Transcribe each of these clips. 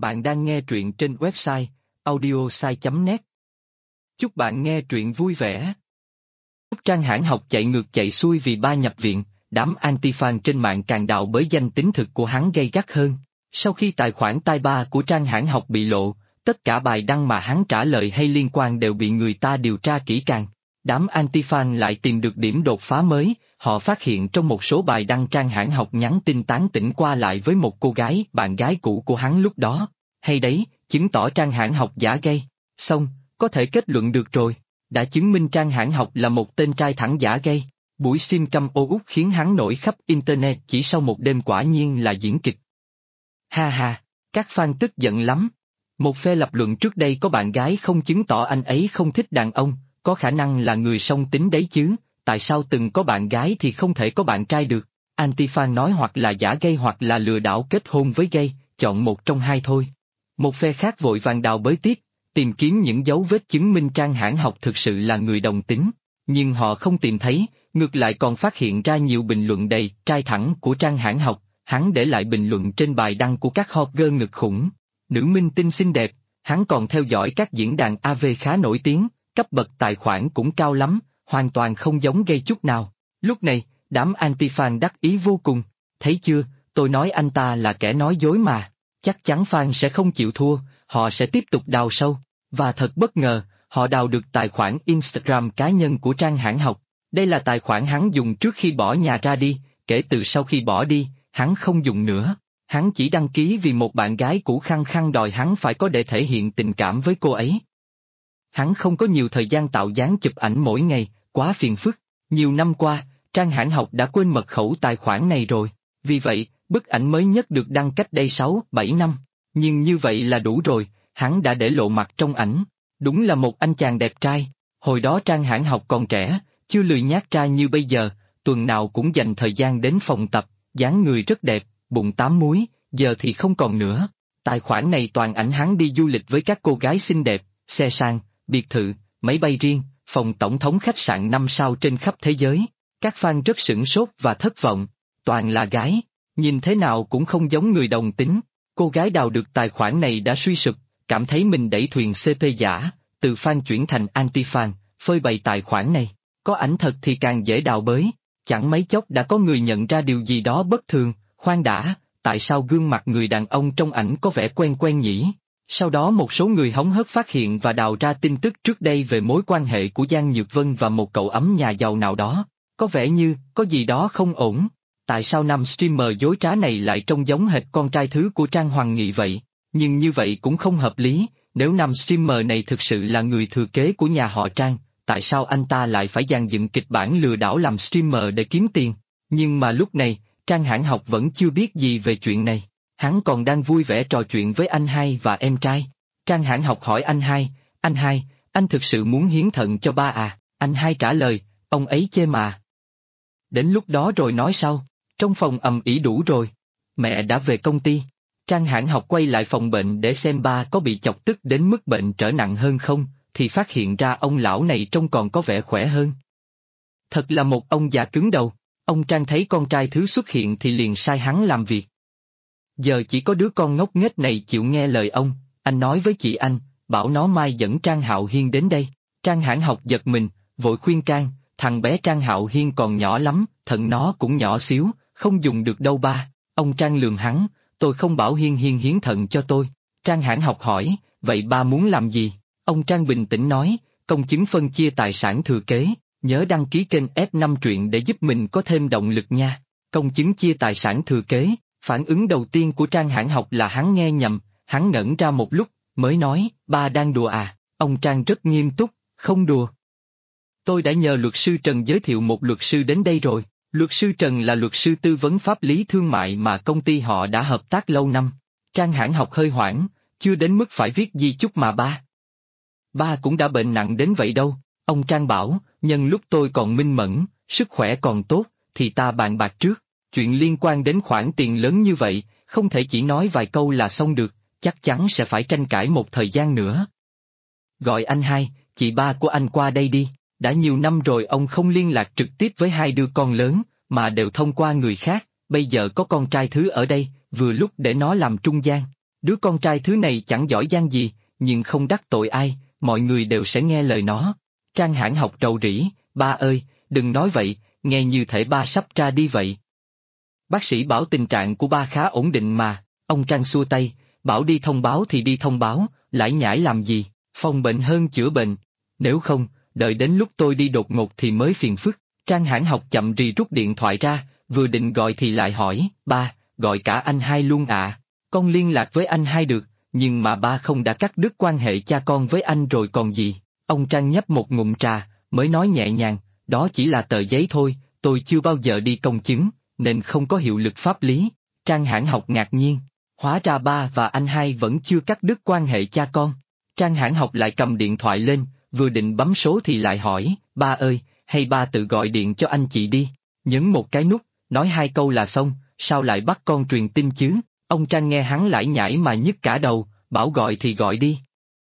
Bạn đang nghe truyện trên website audiosai.net. Chúc bạn nghe truyện vui vẻ. Lúc Trang Hãn Học chạy ngược chạy xuôi vì ba nhập viện, đám anti-fan trên mạng càng đạo bới danh tính thực của hắn gay gắt hơn. Sau khi tài khoản tai ba của Trang Hãn Học bị lộ, tất cả bài đăng mà hắn trả lời hay liên quan đều bị người ta điều tra kỹ càng. Đám anti-fan lại tìm được điểm đột phá mới, họ phát hiện trong một số bài đăng Trang Hãn Học nhắn tin tán tỉnh qua lại với một cô gái, bạn gái cũ của hắn lúc đó. Hay đấy, chứng tỏ Trang Hãn Học giả gay. Xong, có thể kết luận được rồi, đã chứng minh Trang Hãn Học là một tên trai thẳng giả gay. Buổi sim căm ô út khiến hắn nổi khắp internet chỉ sau một đêm, quả nhiên là diễn kịch. Ha ha, các fan tức giận lắm. Một phe lập luận trước đây có bạn gái không chứng tỏ anh ấy không thích đàn ông, có khả năng là người song tính đấy chứ, tại sao từng có bạn gái thì không thể có bạn trai được? Anti-fan nói hoặc là giả gay hoặc là lừa đảo kết hôn với gay, chọn một trong hai thôi. Một phe khác vội vàng đào bới tiếp, tìm kiếm những dấu vết chứng minh Trang Hãn Học thực sự là người đồng tính, nhưng họ không tìm thấy, ngược lại còn phát hiện ra nhiều bình luận đầy trai thẳng của Trang Hãn Học. Hắn để lại bình luận trên bài đăng của các hot girl ngực khủng, nữ minh tinh xinh đẹp, hắn còn theo dõi các diễn đàn AV khá nổi tiếng, cấp bậc tài khoản cũng cao lắm, hoàn toàn không giống gay chút nào. Lúc này, đám anti-fan đắc ý vô cùng, thấy chưa, tôi nói anh ta là kẻ nói dối mà, chắc chắn fan sẽ không chịu thua, họ sẽ tiếp tục đào sâu, và thật bất ngờ, họ đào được tài khoản Instagram cá nhân của Trang Hãn Học. Đây là tài khoản hắn dùng trước khi bỏ nhà ra đi, kể từ sau khi bỏ đi, hắn không dùng nữa, hắn chỉ đăng ký vì một bạn gái cũ khăng khăng đòi hắn phải có để thể hiện tình cảm với cô ấy. Hắn không có nhiều thời gian tạo dáng chụp ảnh mỗi ngày, quá phiền phức. Nhiều năm qua, Trang Hãn Học đã quên mật khẩu tài khoản này rồi, vì vậy, bức ảnh mới nhất được đăng cách đây 6-7 năm. Nhưng như vậy là đủ rồi, hắn đã để lộ mặt trong ảnh. Đúng là một anh chàng đẹp trai, hồi đó Trang Hãn Học còn trẻ, chưa lười nhác trai như bây giờ, tuần nào cũng dành thời gian đến phòng tập, dáng người rất đẹp, bụng 8 múi, giờ thì không còn nữa. Tài khoản này toàn ảnh hắn đi du lịch với các cô gái xinh đẹp, xe sang, biệt thự, máy bay riêng, phòng tổng thống khách sạn 5 sao trên khắp thế giới. Các fan rất sửng sốt và thất vọng, toàn là gái, nhìn thế nào cũng không giống người đồng tính. Cô gái đào được tài khoản này đã suy sụp, cảm thấy mình đẩy thuyền CP giả, từ fan chuyển thành anti-fan, phơi bày tài khoản này. Có ảnh thật thì càng dễ đào bới, chẳng mấy chốc đã có người nhận ra điều gì đó bất thường, khoan đã, tại sao gương mặt người đàn ông trong ảnh có vẻ quen quen nhỉ? Sau đó một số người hóng hớt phát hiện và đào ra tin tức trước đây về mối quan hệ của Giang Nhược Vân và một cậu ấm nhà giàu nào đó, có vẻ như có gì đó không ổn. Tại sao nam streamer dối trá này lại trông giống hệt con trai thứ của Trang Hoàng Nghị vậy? Nhưng như vậy cũng không hợp lý, nếu nam streamer này thực sự là người thừa kế của nhà họ Trang, tại sao anh ta lại phải dàn dựng kịch bản lừa đảo làm streamer để kiếm tiền? Nhưng mà lúc này, Trang Hãn Học vẫn chưa biết gì về chuyện này, hắn còn đang vui vẻ trò chuyện với anh hai và em trai. Trang Hãn Học hỏi anh hai, anh thực sự muốn hiến thận cho ba à? Anh hai trả lời, ông ấy chê mà. Đến lúc đó rồi nói sau. Trong phòng ầm ĩ đủ rồi. Mẹ đã về công ty. Trang Hãn Học quay lại phòng bệnh để xem ba có bị chọc tức đến mức bệnh trở nặng hơn không, thì phát hiện ra ông lão này trông còn có vẻ khỏe hơn. Thật là một ông già cứng đầu. Ông Trang thấy con trai thứ xuất hiện thì liền sai hắn làm việc. Giờ chỉ có đứa con ngốc nghếch này chịu nghe lời ông, anh nói với chị anh, bảo nó mai dẫn Trang Hạo Hiên đến đây. Trang Hãn Học giật mình, vội khuyên can, thằng bé Trang Hạo Hiên còn nhỏ lắm, thận nó cũng nhỏ xíu, không dùng được đâu ba. Ông Trang lườm hắn, tôi không bảo Hiên hiến thận cho tôi. Trang Hãn Học hỏi, vậy ba muốn làm gì? Ông Trang bình tĩnh nói, công chứng phân chia tài sản thừa kế, nhớ đăng ký kênh F5 truyện để giúp mình có thêm động lực nha. Công chứng chia tài sản thừa kế, phản ứng đầu tiên của Trang Hãn Học là hắn nghe nhầm, hắn ngẩn ra một lúc, mới nói, ba đang đùa à? Ông Trang rất nghiêm túc, không đùa. Tôi đã nhờ luật sư Trần giới thiệu một luật sư đến đây rồi. Luật sư Trần là luật sư tư vấn pháp lý thương mại mà công ty họ đã hợp tác lâu năm. Trang Hãn Học hơi hoảng, chưa đến mức phải viết di chúc mà ba. Ba cũng đã bệnh nặng đến vậy đâu. Ông Trang bảo, nhân lúc tôi còn minh mẫn, sức khỏe còn tốt, thì ta bàn bạc trước. Chuyện liên quan đến khoản tiền lớn như vậy, không thể chỉ nói vài câu là xong được, chắc chắn sẽ phải tranh cãi một thời gian nữa. Gọi anh hai, chị ba của anh qua đây đi. Đã nhiều năm rồi ông không liên lạc trực tiếp với hai đứa con lớn, mà đều thông qua người khác, bây giờ có con trai thứ ở đây, vừa lúc để nó làm trung gian. Đứa con trai thứ này chẳng giỏi giang gì, nhưng không đắc tội ai, mọi người đều sẽ nghe lời nó. Trang Hãn Học rầu rĩ, ba ơi, đừng nói vậy, nghe như thể ba sắp ra đi vậy. Bác sĩ bảo tình trạng của ba khá ổn định mà, ông Trang xua tay, bảo đi thông báo thì đi thông báo, lải nhải làm gì, phòng bệnh hơn chữa bệnh. Nếu không, đợi đến lúc tôi đi đột ngột thì mới phiền phức. Trang Hãn Học chậm rì rút điện thoại ra, vừa định gọi thì lại hỏi, ba, gọi cả anh hai luôn à? Con liên lạc với anh hai được, nhưng mà ba không đã cắt đứt quan hệ cha con với anh rồi còn gì. Ông Trang nhấp một ngụm trà, mới nói nhẹ nhàng, đó chỉ là tờ giấy thôi, tôi chưa bao giờ đi công chứng, nên không có hiệu lực pháp lý. Trang Hãn Học ngạc nhiên, hóa ra ba và anh hai vẫn chưa cắt đứt quan hệ cha con. Trang Hãn Học lại cầm điện thoại lên, vừa định bấm số thì lại hỏi, ba ơi, hay ba tự gọi điện cho anh chị đi, nhấn một cái nút, nói hai câu là xong, sao lại bắt con truyền tin chứ? Ông Trang nghe hắn lải nhải mà nhức cả đầu, bảo gọi thì gọi đi.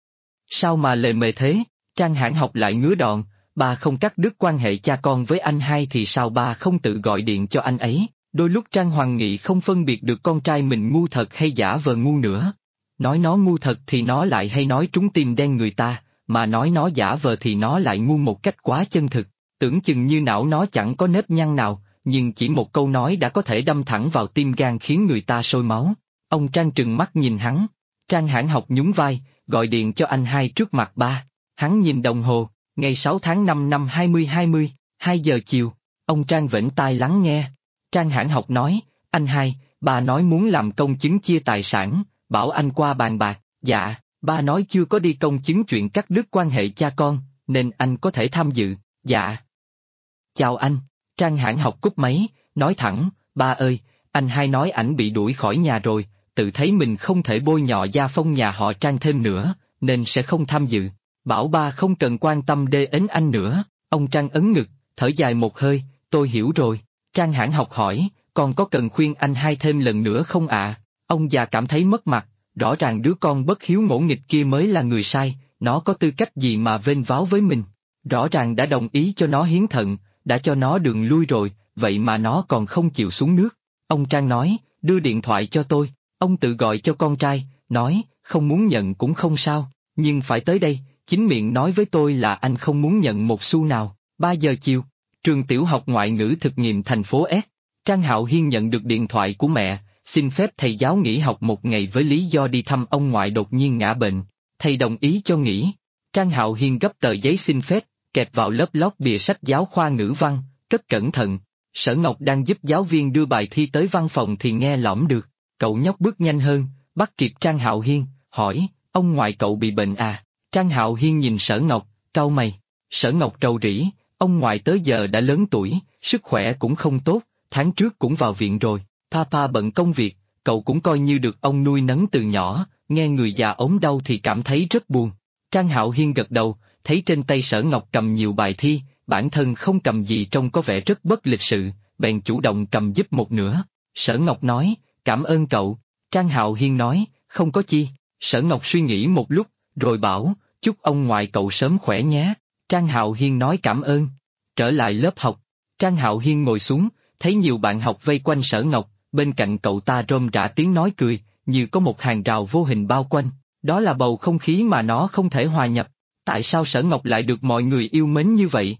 Sao mà lề mề thế? Trang Hãn Học lại ngứa đòn, ba không cắt đứt quan hệ cha con với anh hai thì sao ba không tự gọi điện cho anh ấy? Đôi lúc Trang Hoàng Nghị không phân biệt được con trai mình ngu thật hay giả vờ ngu nữa. Nói nó ngu thật thì nó lại hay nói trúng tim đen người ta, mà nói nó giả vờ thì nó lại ngu một cách quá chân thực. Tưởng chừng như não nó chẳng có nếp nhăn nào, nhưng chỉ một câu nói đã có thể đâm thẳng vào tim gan khiến người ta sôi máu. Ông Trang trừng mắt nhìn hắn. Trang Hãn Học nhún vai, gọi điện cho anh hai trước mặt ba. Hắn nhìn đồng hồ, ngày 6 tháng 5 năm 2020, 2 giờ chiều. Ông Trang vểnh tai lắng nghe. Trang Hãn Học nói, anh hai, ba nói muốn làm công chứng chia tài sản, bảo anh qua bàn bạc. Dạ, ba nói chưa có đi công chứng chuyện cắt đứt quan hệ cha con, nên anh có thể tham dự. Dạ. Chào anh. Trang Hãn Học cúp máy, nói thẳng, ba ơi, anh hai nói ảnh bị đuổi khỏi nhà rồi, tự thấy mình không thể bôi nhọ gia phong nhà họ Trang thêm nữa, nên sẽ không tham dự. Bảo ba không cần quan tâm đến anh nữa. Ông Trang ấn ngực, thở dài một hơi, tôi hiểu rồi. Trang Hãn Học hỏi, còn có cần khuyên anh hai thêm lần nữa không ạ? Ông già cảm thấy mất mặt, rõ ràng đứa con bất hiếu ngỗ nghịch kia mới là người sai, nó có tư cách gì mà vênh váo với mình. Rõ ràng đã đồng ý cho nó hiến thận, đã cho nó đường lui rồi, vậy mà nó còn không chịu xuống nước. Ông Trang nói, đưa điện thoại cho tôi, ông tự gọi cho con trai, nói, không muốn nhận cũng không sao, nhưng phải tới đây, chính miệng nói với tôi là anh không muốn nhận một xu nào. 3 giờ chiều, trường tiểu học ngoại ngữ thực nghiệm thành phố S. Trang Hạo Hiên nhận được điện thoại của mẹ, xin phép thầy giáo nghỉ học một ngày với lý do đi thăm ông ngoại đột nhiên ngã bệnh. Thầy đồng ý cho nghỉ. Trang Hạo Hiên gấp tờ giấy xin phép, kẹp vào lớp lót bìa sách giáo khoa ngữ văn, cất cẩn thận. Sở Ngọc đang giúp giáo viên đưa bài thi tới văn phòng thì nghe lỏm được. Cậu nhóc bước nhanh hơn, bắt kịp Trang Hạo Hiên, hỏi, ông ngoại cậu bị bệnh à? Trang Hạo Hiên nhìn Sở Ngọc, cau mày. Sở Ngọc rầu rĩ, ông ngoại tới giờ đã lớn tuổi, sức khỏe cũng không tốt, tháng trước cũng vào viện rồi. Papa bận công việc, cậu cũng coi như được ông nuôi nấng từ nhỏ, nghe người già ốm đau thì cảm thấy rất buồn. Trang Hạo Hiên gật đầu, thấy trên tay Sở Ngọc cầm nhiều bài thi, bản thân không cầm gì trông có vẻ rất bất lịch sự, bèn chủ động cầm giúp một nửa. Sở Ngọc nói, cảm ơn cậu. Trang Hạo Hiên nói, không có chi. Sở Ngọc suy nghĩ một lúc, rồi bảo, chúc ông ngoại cậu sớm khỏe nhé. Trang Hạo Hiên nói cảm ơn. Trở lại lớp học, Trang Hạo Hiên ngồi xuống, thấy nhiều bạn học vây quanh Sở Ngọc, bên cạnh cậu ta rôm rả tiếng nói cười, như có một hàng rào vô hình bao quanh. Đó là bầu không khí mà nó không thể hòa nhập. Tại sao Sở Ngọc lại được mọi người yêu mến như vậy?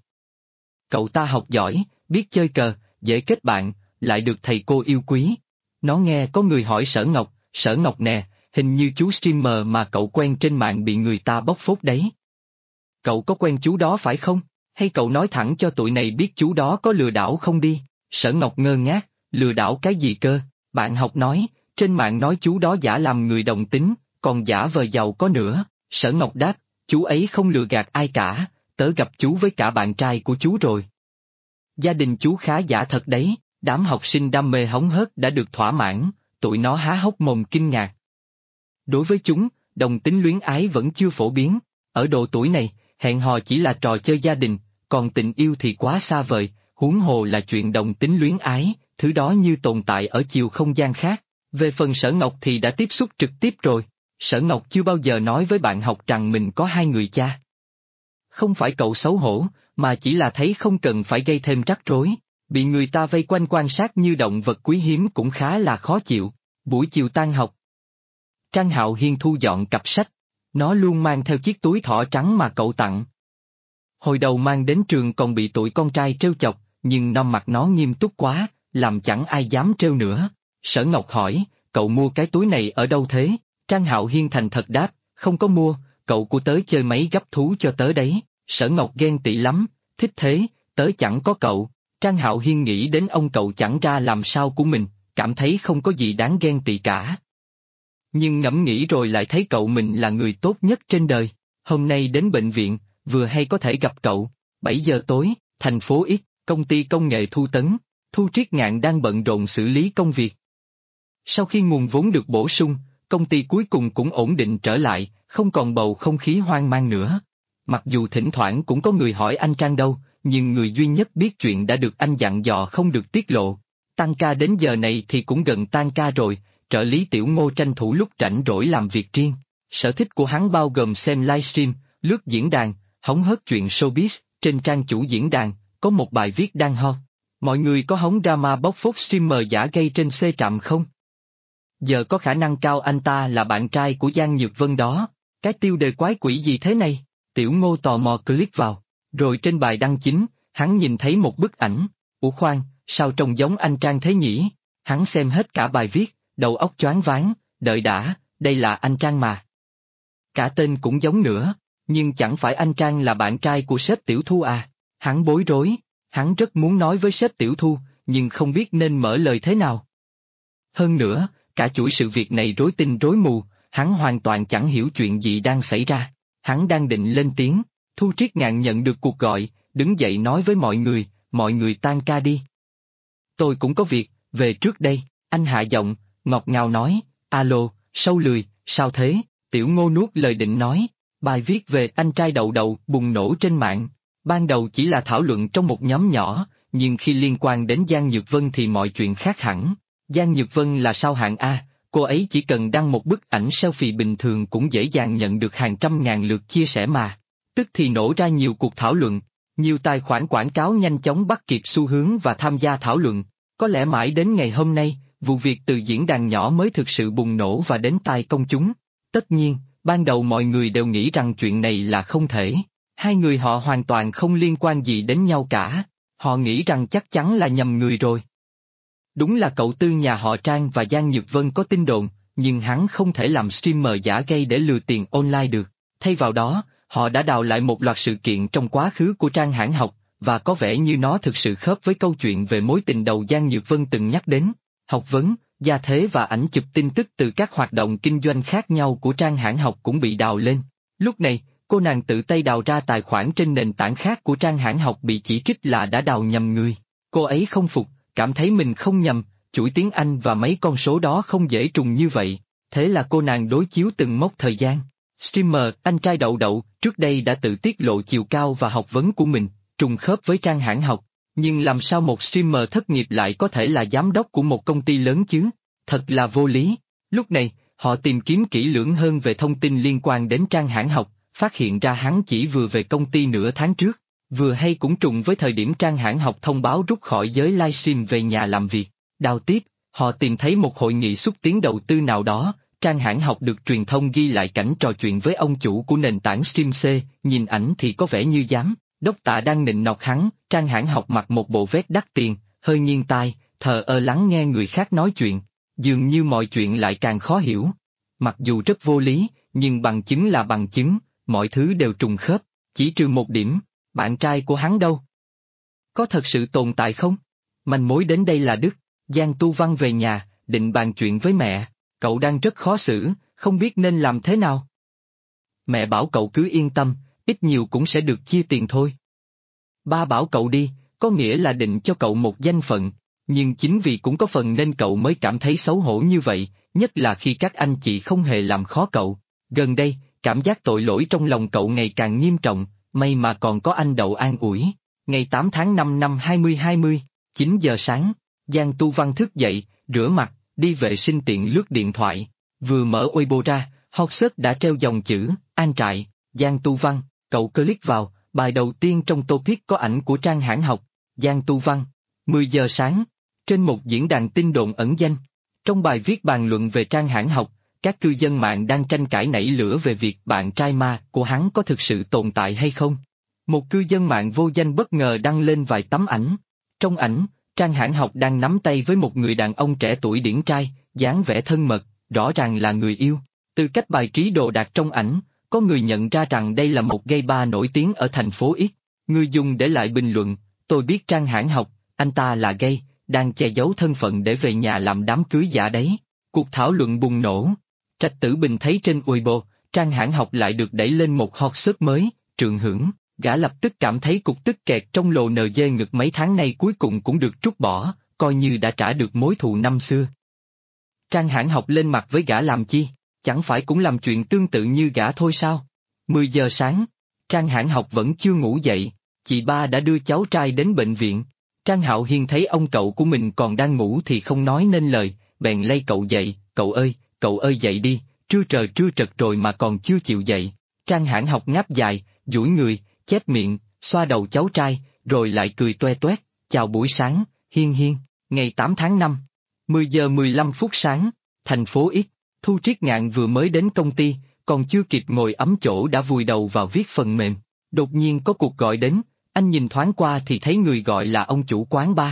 Cậu ta học giỏi, biết chơi cờ, dễ kết bạn, lại được thầy cô yêu quý. Nó nghe có người hỏi Sở Ngọc nè, hình như chú streamer mà cậu quen trên mạng bị người ta bóc phốt đấy. Cậu có quen chú đó phải không? Hay cậu nói thẳng cho tụi này biết chú đó có lừa đảo không đi? Sở Ngọc ngơ ngác, lừa đảo cái gì cơ? Bạn học nói, trên mạng nói chú đó giả làm người đồng tính, còn giả vờ giàu có nữa. Sở Ngọc đáp, chú ấy không lừa gạt ai cả, tớ gặp chú với cả bạn trai của chú rồi. Gia đình chú khá giả thật đấy, đám học sinh đam mê hóng hớt đã được thỏa mãn, tụi nó há hốc mồm kinh ngạc. Đối với chúng, đồng tính luyến ái vẫn chưa phổ biến, ở độ tuổi này, hẹn hò chỉ là trò chơi gia đình, còn tình yêu thì quá xa vời, huống hồ là chuyện đồng tính luyến ái, thứ đó như tồn tại ở chiều không gian khác. Về phần Sở Ngọc thì đã tiếp xúc trực tiếp rồi, Sở Ngọc chưa bao giờ nói với bạn học rằng mình có hai người cha. Không phải cậu xấu hổ, mà chỉ là thấy không cần phải gây thêm rắc rối, bị người ta vây quanh quan sát như động vật quý hiếm cũng khá là khó chịu. Buổi chiều tan học, Trang Hạo Hiên thu dọn cặp sách. Nó luôn mang theo chiếc túi thỏ trắng mà cậu tặng. Hồi đầu mang đến trường còn bị tụi con trai trêu chọc, nhưng mặt nó nghiêm túc quá, làm chẳng ai dám trêu nữa. Sở Ngọc hỏi, cậu mua cái túi này ở đâu thế? Trang Hạo Hiên thành thật đáp, không có mua, cậu của tớ chơi máy gấp thú cho tớ đấy. Sở Ngọc ghen tị lắm, thích thế, tớ chẳng có cậu. Trang Hạo Hiên nghĩ đến ông cậu chẳng ra làm sao của mình, cảm thấy không có gì đáng ghen tị cả. Nhưng ngẫm nghĩ rồi lại thấy cậu mình là người tốt nhất trên đời. Hôm nay đến bệnh viện, vừa hay có thể gặp cậu. 7 giờ tối, thành phố X, công ty công nghệ Thu Tấn. Thu Triết Ngạn đang bận rộn xử lý công việc. Sau khi nguồn vốn được bổ sung, công ty cuối cùng cũng ổn định trở lại, không còn bầu không khí hoang mang nữa. Mặc dù thỉnh thoảng cũng có người hỏi anh Trang đâu, nhưng người duy nhất biết chuyện đã được anh dặn dò không được tiết lộ. Tăng ca đến giờ này thì cũng gần tan ca rồi, trợ lý Tiểu Ngô tranh thủ lúc rảnh rỗi làm việc riêng. Sở thích của hắn bao gồm xem livestream, lướt diễn đàn, hóng hớt chuyện showbiz. Trên trang chủ diễn đàn, có một bài viết đang hot. Mọi người có hóng drama bóc phốt streamer giả gây trên C Trạm không? Giờ có khả năng cao anh ta là bạn trai của Giang Nhược Vân đó. Cái tiêu đề quái quỷ gì thế này? Tiểu Ngô tò mò click vào. Rồi trên bài đăng chính, hắn nhìn thấy một bức ảnh. Ủa khoan, sao trông giống anh Trang thế nhỉ? Hắn xem hết cả bài viết, đầu óc choáng váng, đợi đã, đây là anh Trang mà. Cả tên cũng giống nữa, nhưng chẳng phải anh Trang là bạn trai của sếp Tiểu Thu à? Hắn bối rối, hắn rất muốn nói với sếp Tiểu Thu, nhưng không biết nên mở lời thế nào. Hơn nữa, cả chuỗi sự việc này rối tinh rối mù, hắn hoàn toàn chẳng hiểu chuyện gì đang xảy ra. Hắn đang định lên tiếng, Thu Triết Ngạn nhận được cuộc gọi, đứng dậy nói với mọi người tan ca đi. Tôi cũng có việc, về trước đây, anh hạ giọng, ngọt ngào nói, alo, sâu lười, sao thế? Tiểu Ngô nuốt lời định nói, bài viết về anh trai Đậu Đậu bùng nổ trên mạng. Ban đầu chỉ là thảo luận trong một nhóm nhỏ, nhưng khi liên quan đến Giang Nhược Vân thì mọi chuyện khác hẳn. Giang Nhược Vân là sao hạng A, cô ấy chỉ cần đăng một bức ảnh selfie bình thường cũng dễ dàng nhận được hàng trăm ngàn lượt chia sẻ mà. Tức thì nổ ra nhiều cuộc thảo luận, nhiều tài khoản quảng cáo nhanh chóng bắt kịp xu hướng và tham gia thảo luận. Có lẽ mãi đến ngày hôm nay, vụ việc từ diễn đàn nhỏ mới thực sự bùng nổ và đến tai công chúng. Tất nhiên, ban đầu mọi người đều nghĩ rằng chuyện này là không thể. Hai người họ hoàn toàn không liên quan gì đến nhau cả. Họ nghĩ rằng chắc chắn là nhầm người rồi. Đúng là cậu Tư nhà họ Trang và Giang Nhược Vân có tin đồn, nhưng hắn không thể làm streamer giả gây để lừa tiền online được. Thay vào đó, họ đã đào lại một loạt sự kiện trong quá khứ của Trang Hãn Học, và có vẻ như nó thực sự khớp với câu chuyện về mối tình đầu Giang Nhược Vân từng nhắc đến. Học vấn, gia thế và ảnh chụp tin tức từ các hoạt động kinh doanh khác nhau của Trang Hãn Học cũng bị đào lên. Lúc này, cô nàng tự tay đào ra tài khoản trên nền tảng khác của Trang Hãn Học bị chỉ trích là đã đào nhầm người. Cô ấy không phục, cảm thấy mình không nhầm, chuỗi tiếng Anh và mấy con số đó không dễ trùng như vậy. Thế là cô nàng đối chiếu từng mốc thời gian. Streamer, anh trai Đậu Đậu, trước đây đã tự tiết lộ chiều cao và học vấn của mình, trùng khớp với Trang Hãn Học. Nhưng làm sao một streamer thất nghiệp lại có thể là giám đốc của một công ty lớn chứ? Thật là vô lý. Lúc này, họ tìm kiếm kỹ lưỡng hơn về thông tin liên quan đến Trang Hãn Học, phát hiện ra hắn chỉ vừa về công ty nửa tháng trước, vừa hay cũng trùng với thời điểm Trang Hãn Học thông báo rút khỏi giới livestream về nhà làm việc. Đào tiếp, họ tìm thấy một hội nghị xúc tiến đầu tư nào đó, Trang Hãn Học được truyền thông ghi lại cảnh trò chuyện với ông chủ của nền tảng StreamC, nhìn ảnh thì có vẻ như giám đốc Tạ đang nịnh nọt hắn. Trang Hãn Học mặc một bộ vest đắt tiền, hơi nghiêng tai, thờ ơ lắng nghe người khác nói chuyện, dường như mọi chuyện lại càng khó hiểu. Mặc dù rất vô lý, nhưng bằng chứng là bằng chứng, mọi thứ đều trùng khớp, chỉ trừ một điểm, bạn trai của hắn đâu? Có thật sự tồn tại không? Manh mối đến đây là Đức, Giang Tu Văn về nhà, định bàn chuyện với mẹ, cậu đang rất khó xử, không biết nên làm thế nào. Mẹ bảo cậu cứ yên tâm, ít nhiều cũng sẽ được chia tiền thôi. Ba bảo cậu đi, có nghĩa là định cho cậu một danh phận, nhưng chính vì cũng có phần nên cậu mới cảm thấy xấu hổ như vậy, nhất là khi các anh chị không hề làm khó cậu. Gần đây, cảm giác tội lỗi trong lòng cậu ngày càng nghiêm trọng, may mà còn có anh Đậu an ủi. Ngày 8 tháng 5 năm 2020, 9 giờ sáng, Giang Tu Văn thức dậy, rửa mặt, đi vệ sinh tiện lướt điện thoại. Vừa mở Weibo ra, hot search đã treo dòng chữ, An Trại, Giang Tu Văn, cậu click vào, bài đầu tiên trong topic có ảnh của Trang Hãn Học, Giang Tu Văn. 10 giờ sáng, trên một diễn đàn tin đồn ẩn danh. Trong bài viết bàn luận về Trang Hãn Học, các cư dân mạng đang tranh cãi nảy lửa về việc bạn trai ma của hắn có thực sự tồn tại hay không. Một cư dân mạng vô danh bất ngờ đăng lên vài tấm ảnh. Trong ảnh, Trang Hãn Học đang nắm tay với một người đàn ông trẻ tuổi điển trai, dáng vẻ thân mật, rõ ràng là người yêu. Từ cách bài trí đồ đạc trong ảnh, có người nhận ra rằng đây là một gay bar nổi tiếng ở thành phố X. Người dùng để lại bình luận, tôi biết Trang Hãn Học, anh ta là gay, đang che giấu thân phận để về nhà làm đám cưới giả đấy. Cuộc thảo luận bùng nổ. Trạch Tử Bình thấy trên Weibo, Trang Hãn Học lại được đẩy lên một hot search mới, Trường Hưởng, gã lập tức cảm thấy cục tức kẹt trong lồ NG ngực mấy tháng nay cuối cùng cũng được trút bỏ, coi như đã trả được mối thù năm xưa. Trang Hãn Học lên mặt với gã làm chi, chẳng phải cũng làm chuyện tương tự như gã thôi sao? 10 giờ sáng, Trang Hãn Học vẫn chưa ngủ dậy, chị ba đã đưa cháu trai đến bệnh viện. Trang Hạo Hiên thấy ông cậu của mình còn đang ngủ thì không nói nên lời, bèn lay cậu dậy, cậu ơi dậy đi, trưa trật rồi mà còn chưa chịu dậy. Trang Hãn Học ngáp dài, duỗi người, chép miệng, xoa đầu cháu trai, rồi lại cười toe toét, chào buổi sáng, Hiên Hiên, ngày 8 tháng 5, 10 giờ 15 phút sáng, thành phố X, Thu Triết Ngạn vừa mới đến công ty, còn chưa kịp ngồi ấm chỗ đã vùi đầu vào viết phần mềm. Đột nhiên có cuộc gọi đến, anh nhìn thoáng qua thì thấy người gọi là ông chủ quán bar.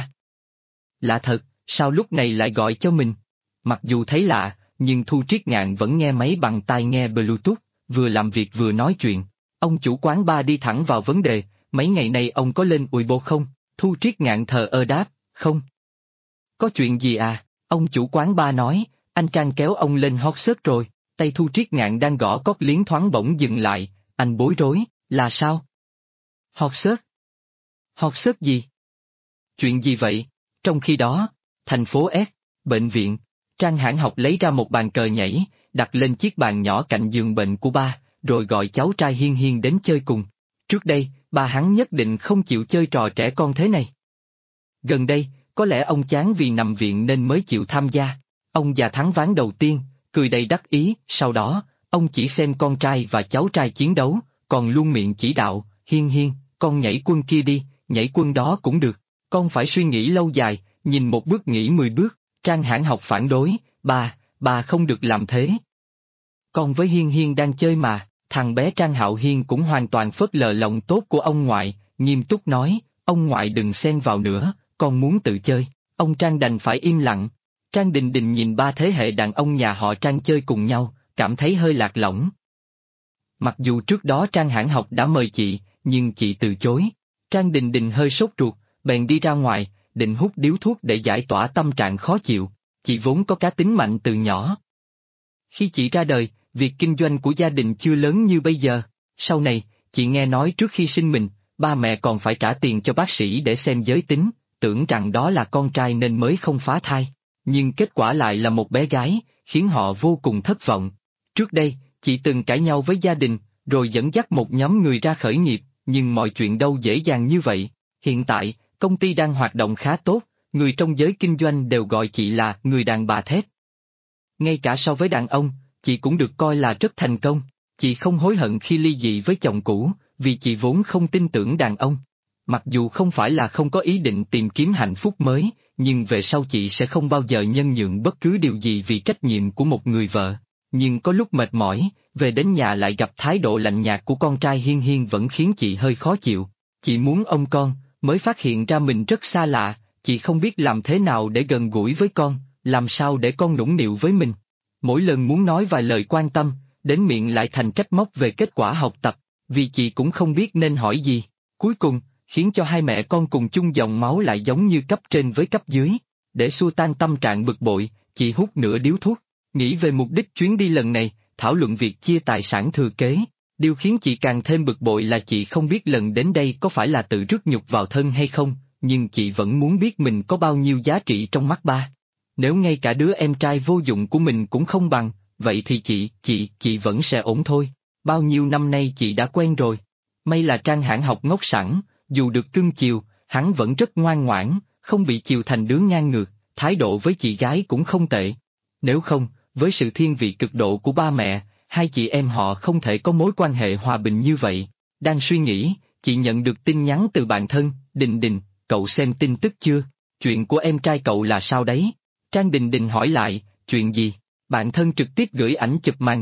Lạ thật, sao lúc này lại gọi cho mình? Mặc dù thấy lạ, nhưng Thu Triết Ngạn vẫn nghe máy bằng tai nghe Bluetooth, vừa làm việc vừa nói chuyện. Ông chủ quán bar đi thẳng vào vấn đề, mấy ngày nay ông có lên Weibo không? Thu Triết Ngạn thờ ơ đáp, không. Có chuyện gì à? Ông chủ quán bar nói, anh Trang kéo ông lên hot search rồi. Tay Thu Triết Ngạn đang gõ cót liến thoáng bỗng dừng lại, anh bối rối, là sao? Hot search? Hot search gì? Chuyện gì vậy? Trong khi đó, thành phố S, bệnh viện, Trang Hãn Học lấy ra một bàn cờ nhảy, đặt lên chiếc bàn nhỏ cạnh giường bệnh của ba, rồi gọi cháu trai Hiên Hiên đến chơi cùng. Trước đây, ba hắn nhất định không chịu chơi trò trẻ con thế này. Gần đây, có lẽ ông chán vì nằm viện nên mới chịu tham gia. Ông già thắng ván đầu tiên, cười đầy đắc ý, sau đó, ông chỉ xem con trai và cháu trai chiến đấu, còn luôn miệng chỉ đạo, Hiên Hiên, con nhảy quân kia đi, nhảy quân đó cũng được, con phải suy nghĩ lâu dài, nhìn một bước nghĩ 10 bước. Trang Hãn Học phản đối, bà không được làm thế. Con với Hiên Hiên đang chơi mà. Thằng bé Trang Hạo Hiên cũng hoàn toàn phớt lờ lòng tốt của ông ngoại, nghiêm túc nói, ông ngoại đừng xen vào nữa, con muốn tự chơi. Ông Trang đành phải im lặng. Trang Đình Đình nhìn ba thế hệ đàn ông nhà họ Trang chơi cùng nhau, cảm thấy hơi lạc lõng. Mặc dù trước đó Trang Hãn Học đã mời chị, nhưng chị từ chối. Trang Đình Đình hơi sốt ruột, bèn đi ra ngoài, định hút điếu thuốc để giải tỏa tâm trạng khó chịu. Chị vốn có cá tính mạnh từ nhỏ. Khi chị ra đời, việc kinh doanh của gia đình chưa lớn như bây giờ. Sau này, chị nghe nói trước khi sinh mình, ba mẹ còn phải trả tiền cho bác sĩ để xem giới tính, tưởng rằng đó là con trai nên mới không phá thai. Nhưng kết quả lại là một bé gái, khiến họ vô cùng thất vọng. Trước đây, chị từng cãi nhau với gia đình, rồi dẫn dắt một nhóm người ra khởi nghiệp, nhưng mọi chuyện đâu dễ dàng như vậy. Hiện tại, công ty đang hoạt động khá tốt, người trong giới kinh doanh đều gọi chị là người đàn bà thép. Ngay cả so với đàn ông, chị cũng được coi là rất thành công. Chị không hối hận khi ly dị với chồng cũ, vì chị vốn không tin tưởng đàn ông. Mặc dù không phải là không có ý định tìm kiếm hạnh phúc mới, nhưng về sau chị sẽ không bao giờ nhân nhượng bất cứ điều gì vì trách nhiệm của một người vợ. Nhưng có lúc mệt mỏi, về đến nhà lại gặp thái độ lạnh nhạt của con trai Hiên Hiên vẫn khiến chị hơi khó chịu. Chị muốn ôm con, mới phát hiện ra mình rất xa lạ, chị không biết làm thế nào để gần gũi với con, làm sao để con nũng nịu với mình. Mỗi lần muốn nói vài lời quan tâm, đến miệng lại thành trách móc về kết quả học tập, vì chị cũng không biết nên hỏi gì. Cuối cùng, khiến cho hai mẹ con cùng chung dòng máu lại giống như cấp trên với cấp dưới. Để xua tan tâm trạng bực bội, chị hút nửa điếu thuốc, nghĩ về mục đích chuyến đi lần này, thảo luận việc chia tài sản thừa kế. Điều khiến chị càng thêm bực bội là chị không biết lần đến đây có phải là tự rước nhục vào thân hay không, nhưng chị vẫn muốn biết mình có bao nhiêu giá trị trong mắt ba. Nếu ngay cả đứa em trai vô dụng của mình cũng không bằng, vậy thì chị vẫn sẽ ổn thôi. Bao nhiêu năm nay chị đã quen rồi. May là Trang Hãn Học ngốc sẵn, dù được cưng chiều, hắn vẫn rất ngoan ngoãn, không bị chiều thành đứa ngang ngược, thái độ với chị gái cũng không tệ. Nếu không, với sự thiên vị cực độ của ba mẹ, hai chị em họ không thể có mối quan hệ hòa bình như vậy. Đang suy nghĩ, chị nhận được tin nhắn từ bạn thân, Đình Đình, cậu xem tin tức chưa? Chuyện của em trai cậu là sao đấy? Trang Đình Đình hỏi lại, chuyện gì? Bạn thân trực tiếp gửi ảnh chụp màn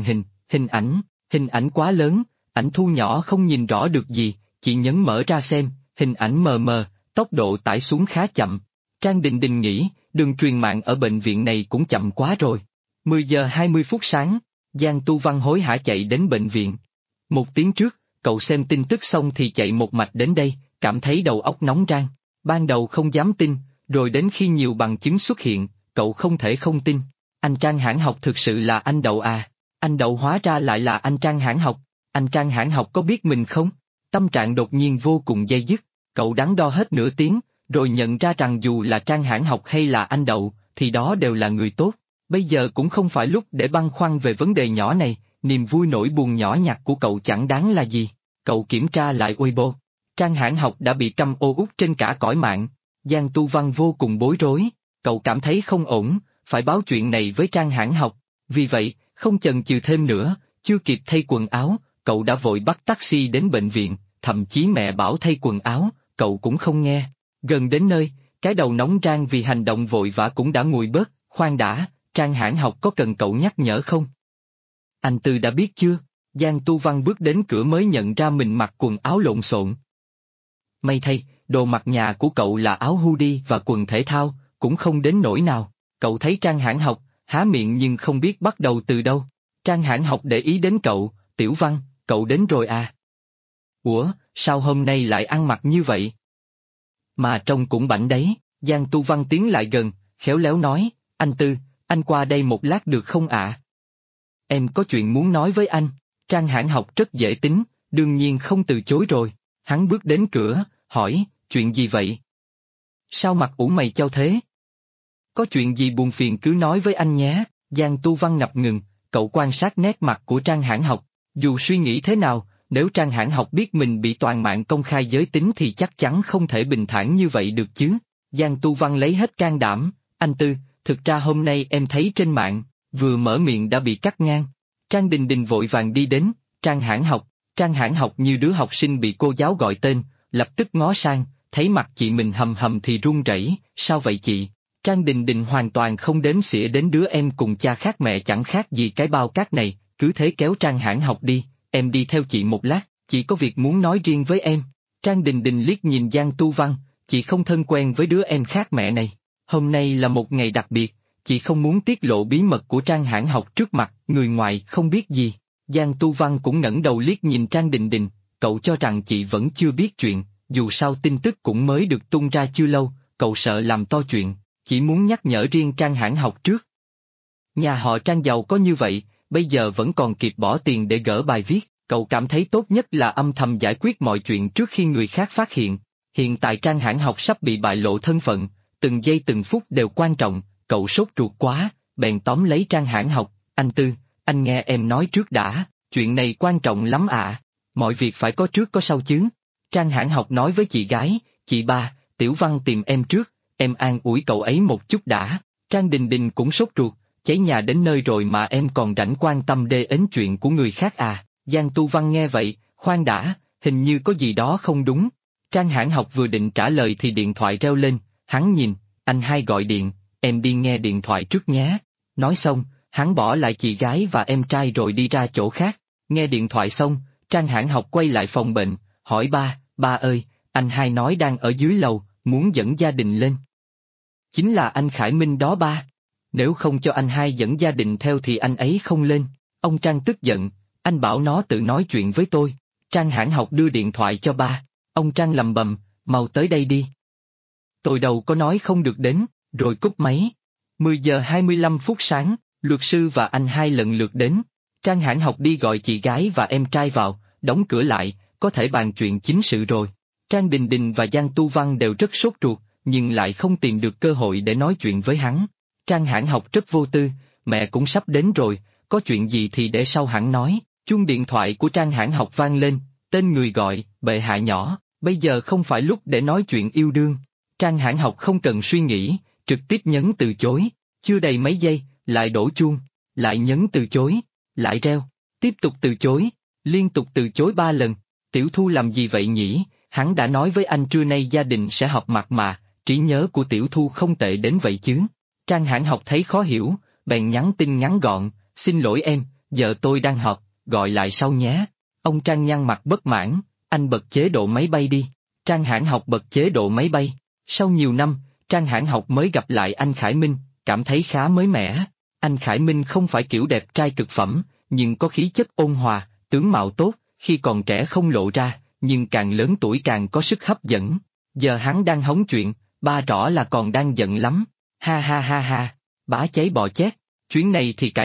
hình ảnh quá lớn, ảnh thu nhỏ không nhìn rõ được gì, chị nhấn mở ra xem, hình ảnh mờ mờ, tốc độ tải xuống khá chậm. Trang Đình Đình nghĩ, đường truyền mạng ở bệnh viện này cũng chậm quá rồi. 10 giờ 20 phút sáng, Giang Tu Văn hối hả chạy đến bệnh viện. 1 tiếng trước, cậu xem tin tức xong thì chạy một mạch đến đây, cảm thấy đầu óc nóng rang. Ban đầu không dám tin, rồi đến khi nhiều bằng chứng xuất hiện, cậu không thể không tin. Anh Trang Hãn Học thực sự là anh Đậu à? Anh Đậu hóa ra lại là anh Trang Hãn Học. Anh Trang Hãn Học có biết mình không? Tâm trạng đột nhiên vô cùng day dứt, cậu đắn đo hết nửa tiếng, rồi nhận ra rằng dù là Trang Hãn Học hay là anh Đậu, thì đó đều là người tốt. Bây giờ cũng không phải lúc để băn khoăn về vấn đề nhỏ này, niềm vui nỗi buồn nhỏ nhặt của cậu chẳng đáng là gì. Cậu kiểm tra lại Weibo. Trang Hãn Học đã bị câm ô uất trên cả cõi mạng. Giang Tu Văn vô cùng bối rối, cậu cảm thấy không ổn, phải báo chuyện này với Trang Hãn Học. Vì vậy, không chần chừ thêm nữa, chưa kịp thay quần áo, cậu đã vội bắt taxi đến bệnh viện, thậm chí mẹ bảo thay quần áo, cậu cũng không nghe. Gần đến nơi, cái đầu nóng rang vì hành động vội vã cũng đã nguội bớt. Khoan đã, Trang Hãn Học có cần cậu nhắc nhở không? Anh Tư đã biết chưa? Giang Tu Văn bước đến cửa mới nhận ra mình mặc quần áo lộn xộn. May thay, đồ mặc nhà của cậu là áo hoodie và quần thể thao, cũng không đến nỗi nào. Cậu thấy Trang Hãn Học, há miệng nhưng không biết bắt đầu từ đâu. Trang Hãn Học để ý đến cậu, Tiểu Văn, cậu đến rồi à? Ủa, sao hôm nay lại ăn mặc như vậy? Mà trông cũng bảnh đấy. Giang Tu Văn tiến lại gần, khéo léo nói, anh Tư, anh qua đây một lát được không ạ? Em có chuyện muốn nói với anh. Trang Hãn Học rất dễ tính, đương nhiên không từ chối rồi. Hắn bước đến cửa, hỏi, chuyện gì vậy? Sao mặt ủ mày chau thế? Có chuyện gì buồn phiền cứ nói với anh nhé. Giang Tu Văn ngập ngừng, cậu quan sát nét mặt của Trang Hãn Học. Dù suy nghĩ thế nào, nếu Trang Hãn Học biết mình bị toàn mạng công khai giới tính thì chắc chắn không thể bình thản như vậy được chứ. Giang Tu Văn lấy hết can đảm, anh Tư, thực ra hôm nay em thấy trên mạng, vừa mở miệng đã bị cắt ngang. Trang Đình Đình vội vàng đi đến, Trang Hãn Học như đứa học sinh bị cô giáo gọi tên, lập tức ngó sang, thấy mặt chị mình hầm hầm thì run rẩy, sao vậy chị? Trang Đình Đình hoàn toàn không đếm xỉa đến đứa em cùng cha khác mẹ chẳng khác gì cái bao cát này, cứ thế kéo Trang Hãn Học đi, em đi theo chị một lát, chị có việc muốn nói riêng với em. Trang Đình Đình liếc nhìn Giang Tu Văn, chị không thân quen với đứa em khác mẹ này. Hôm nay là một ngày đặc biệt, chị không muốn tiết lộ bí mật của Trang Hãn Học trước mặt người ngoài không biết gì. Giang Tu Văn cũng ngẩng đầu liếc nhìn Trang Đình Đình, cậu cho rằng chị vẫn chưa biết chuyện, dù sao tin tức cũng mới được tung ra chưa lâu, cậu sợ làm to chuyện, chỉ muốn nhắc nhở riêng Trang Hãn Học trước. Nhà họ Trang giàu có như vậy, bây giờ vẫn còn kịp bỏ tiền để gỡ bài viết, cậu cảm thấy tốt nhất là âm thầm giải quyết mọi chuyện trước khi người khác phát hiện. Hiện tại Trang Hãn Học sắp bị bại lộ thân phận, từng giây từng phút đều quan trọng, cậu sốt ruột quá, bèn tóm lấy Trang Hãn Học, anh Tư, anh nghe em nói trước đã, chuyện này quan trọng lắm ạ, mọi việc phải có trước có sau chứ. Trang Hãn Học nói với chị gái, chị ba, Tiểu Văn tìm em trước, em an ủi cậu ấy một chút đã. Trang Đình Đình cũng sốt ruột, cháy nhà đến nơi rồi mà em còn rảnh quan tâm đến chuyện của người khác à. Giang Tu Văn nghe vậy, khoan đã, hình như có gì đó không đúng. Trang Hãn Học vừa định trả lời thì điện thoại reo lên, hắn nhìn, anh hai gọi điện, em đi nghe điện thoại trước nhé. Nói xong, hắn bỏ lại chị gái và em trai rồi đi ra chỗ khác. Nghe điện thoại xong, Trang Hãn Học quay lại phòng bệnh, hỏi ba ơi, anh hai nói đang ở dưới lầu, muốn dẫn gia đình lên. Chính là anh Khải Minh đó ba. Nếu không cho anh hai dẫn gia đình theo thì anh ấy không lên. Ông Trang tức giận, anh bảo nó tự nói chuyện với tôi. Trang Hãn Học đưa điện thoại cho ba. Ông Trang lầm bầm, mau tới đây đi. Tôi đâu có nói không được đến, rồi cúp máy. 10 giờ 25 phút sáng, luật sư và anh hai lần lượt đến. Trang Hãn Học đi gọi chị gái và em trai vào, đóng cửa lại, có thể bàn chuyện chính sự rồi. Trang Đình Đình và Giang Tu Văn đều rất sốt ruột, nhưng lại không tìm được cơ hội để nói chuyện với hắn. Trang Hãn Học rất vô tư, mẹ cũng sắp đến rồi, có chuyện gì thì để sau hẳn nói. Chuông điện thoại của Trang Hãn Học vang lên, tên người gọi, bệ hạ nhỏ, bây giờ không phải lúc để nói chuyện yêu đương. Trang Hãn Học không cần suy nghĩ, trực tiếp nhấn từ chối, chưa đầy mấy giây, lại đổ chuông, lại nhấn từ chối, lại reo, tiếp tục từ chối, liên tục từ chối 3 lần. Tiểu Thu làm gì vậy nhỉ, hắn đã nói với anh trưa nay gia đình sẽ họp mặt mà, trí nhớ của Tiểu Thu không tệ đến vậy chứ. Trang Hãn Học thấy khó hiểu, bèn nhắn tin ngắn gọn, xin lỗi em, giờ tôi đang họp, gọi lại sau nhé. Ông Trang nhăn mặt bất mãn, anh bật chế độ máy bay đi. Trang Hãn Học bật chế độ máy bay. Sau nhiều năm, Trang Hãn Học mới gặp lại anh Khải Minh, cảm thấy khá mới mẻ. Anh Khải Minh không phải kiểu đẹp trai cực phẩm, nhưng có khí chất ôn hòa, tướng mạo tốt, khi còn trẻ không lộ ra, nhưng càng lớn tuổi càng có sức hấp dẫn. Giờ hắn đang hóng chuyện, ba rõ là còn đang giận lắm. Ha ha ha ha, bá cháy bò chét, chuyến này thì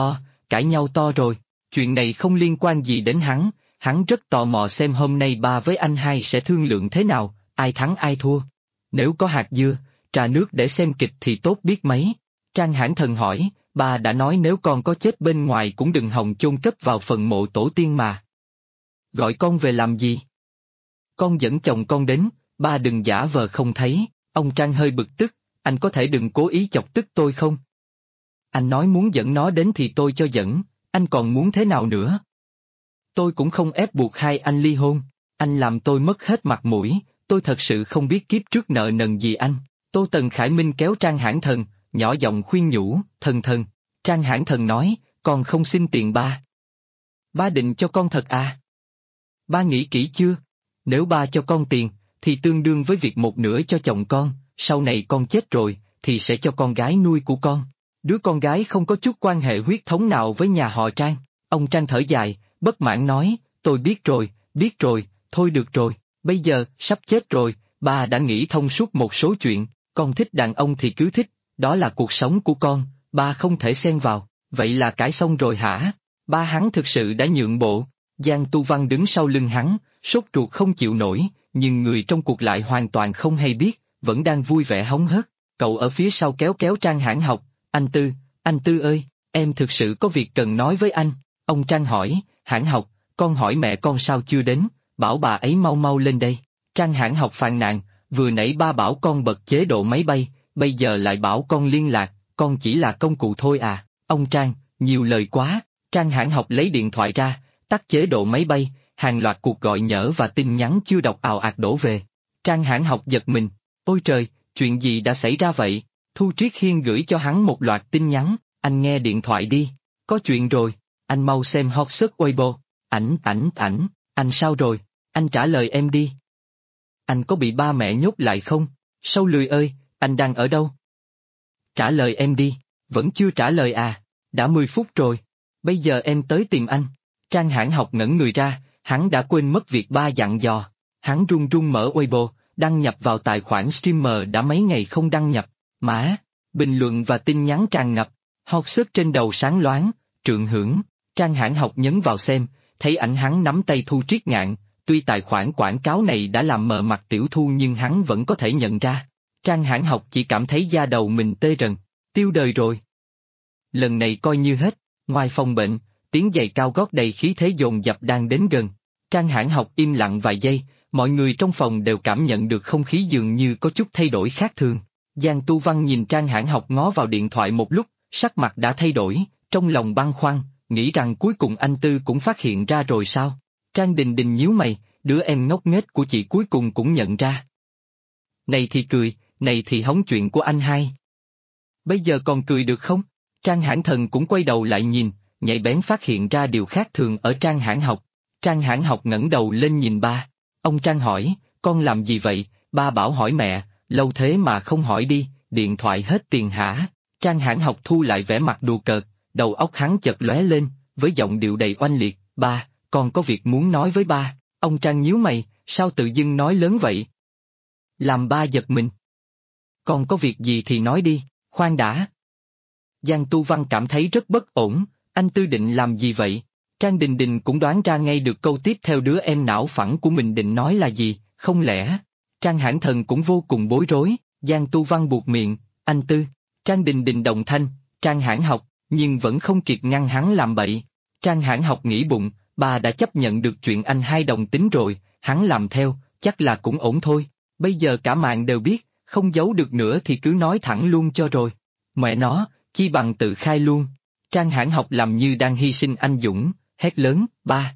cãi nhau to rồi. Chuyện này không liên quan gì đến hắn rất tò mò xem hôm nay ba với anh hai sẽ thương lượng thế nào, ai thắng ai thua. Nếu có hạt dưa, trà nước để xem kịch thì tốt biết mấy. Trang Hãn Thần hỏi, ba đã nói nếu con có chết bên ngoài cũng đừng hòng chôn cất vào phần mộ tổ tiên mà. Gọi con về làm gì? Con dẫn chồng con đến, ba đừng giả vờ không thấy. Ông Trang hơi bực tức, anh có thể đừng cố ý chọc tức tôi không? Anh nói muốn dẫn nó đến thì tôi cho dẫn, anh còn muốn thế nào nữa? Tôi cũng không ép buộc hai anh ly hôn, anh làm tôi mất hết mặt mũi, tôi thật sự không biết kiếp trước nợ nần gì anh. Tô Tần Khải Minh kéo Trang Hãn Thần, nhỏ giọng khuyên nhủ, thần. Trang Hãn Thần nói, con không xin tiền ba. Ba định cho con thật à? Ba nghĩ kỹ chưa? Nếu ba cho con tiền, thì tương đương với việc một nửa cho chồng con, sau này con chết rồi, thì sẽ cho con gái nuôi của con. Đứa con gái không có chút quan hệ huyết thống nào với nhà họ Trang. Ông Trang thở dài, bất mãn nói, tôi biết rồi, thôi được rồi, bây giờ, sắp chết rồi, ba đã nghĩ thông suốt một số chuyện, con thích đàn ông thì cứ thích, đó là cuộc sống của con, ba không thể xen vào, vậy là cãi xong rồi hả? Ba hắn thực sự đã nhượng bộ. Giang Tu Văn đứng sau lưng hắn, sốt ruột không chịu nổi, nhưng người trong cuộc lại hoàn toàn không hay biết, vẫn đang vui vẻ hóng hớt. Cậu ở phía sau kéo kéo Trang Hãn Học, anh Tư ơi, em thực sự có việc cần nói với anh. Ông Trang hỏi, Hãn Học, con hỏi mẹ con sao chưa đến, bảo bà ấy mau mau lên đây. Trang Hãn Học phàn nàn, vừa nãy ba bảo con bật chế độ máy bay, bây giờ lại bảo con liên lạc, con chỉ là công cụ thôi à. Ông Trang, nhiều lời quá. Trang Hãn Học lấy điện thoại ra, tắt chế độ máy bay, hàng loạt cuộc gọi nhỡ và tin nhắn chưa đọc ào ạt đổ về. Trang Hãn Học giật mình, ôi trời, chuyện gì đã xảy ra vậy? Thu Triết Khiên gửi cho hắn một loạt tin nhắn, anh nghe điện thoại đi, có chuyện rồi, anh mau xem hot search Weibo, ảnh, anh sao rồi, anh trả lời em đi. Anh có bị ba mẹ nhốt lại không? Sâu lười ơi, anh đang ở đâu? Trả lời em đi, vẫn chưa trả lời à, đã 10 phút rồi, bây giờ em tới tìm anh. Trang Hãn Học ngẩn người ra, hắn đã quên mất việc ba dặn dò, hắn run run mở Weibo, đăng nhập vào tài khoản streamer đã mấy ngày không đăng nhập, mã, bình luận và tin nhắn tràn ngập, hot search trên đầu sáng loáng, trượng hưởng. Trang Hãn Học nhấn vào xem, thấy ảnh hắn nắm tay Thu Triết Ngạn, tuy tài khoản quảng cáo này đã làm mờ mặt tiểu Thu nhưng hắn vẫn có thể nhận ra. Trang Hãn Học chỉ cảm thấy da đầu mình tê rần, tiêu đời rồi. Lần này coi như hết, ngoài phòng bệnh, tiếng giày cao gót đầy khí thế dồn dập đang đến gần. Trang Hãn Học im lặng vài giây, mọi người trong phòng đều cảm nhận được không khí dường như có chút thay đổi khác thường. Giang Tu Văn nhìn Trang Hãn Học ngó vào điện thoại một lúc, sắc mặt đã thay đổi, trong lòng băn khoăn, nghĩ rằng cuối cùng anh Tư cũng phát hiện ra rồi sao? Trang Đình Đình nhíu mày, đứa em ngốc nghếch của chị cuối cùng cũng nhận ra. Này thì cười, này thì hóng chuyện của anh hai. Bây giờ còn cười được không? Trang Hãn Thần cũng quay đầu lại nhìn, nhạy bén phát hiện ra điều khác thường ở Trang Hãn Học. Trang Hãn Học ngẩng đầu lên nhìn ba. Ông Trang hỏi, con làm gì vậy? Ba bảo hỏi mẹ, lâu thế mà không hỏi đi, điện thoại hết tiền hả? Trang Hãn Học thu lại vẻ mặt đùa cợt, đầu óc hắn chợt lóe lên, với giọng điệu đầy oanh liệt, ba, con có việc muốn nói với ba. Ông Trang nhíu mày, sao tự dưng nói lớn vậy? Làm ba giật mình. Con có việc gì thì nói đi, khoan đã. Giang Tu Văn cảm thấy rất bất ổn, anh Tư định làm gì vậy? Trang Đình Đình cũng đoán ra ngay được câu tiếp theo đứa em não phẳng của mình định nói là gì, không lẽ? Trang Hãn Thần cũng vô cùng bối rối, Giang Tu Văn buột miệng, anh Tư. Trang Đình Đình đồng thanh, Trang Hãn Học, nhưng vẫn không kịp ngăn hắn làm bậy. Trang Hãn Học nghĩ bụng, bà đã chấp nhận được chuyện anh hai đồng tính rồi, hắn làm theo, chắc là cũng ổn thôi. Bây giờ cả mạng đều biết, không giấu được nữa thì cứ nói thẳng luôn cho rồi. Mẹ nó, chi bằng tự khai luôn. Trang Hãn Học làm như đang hy sinh anh dũng, hét lớn, ba.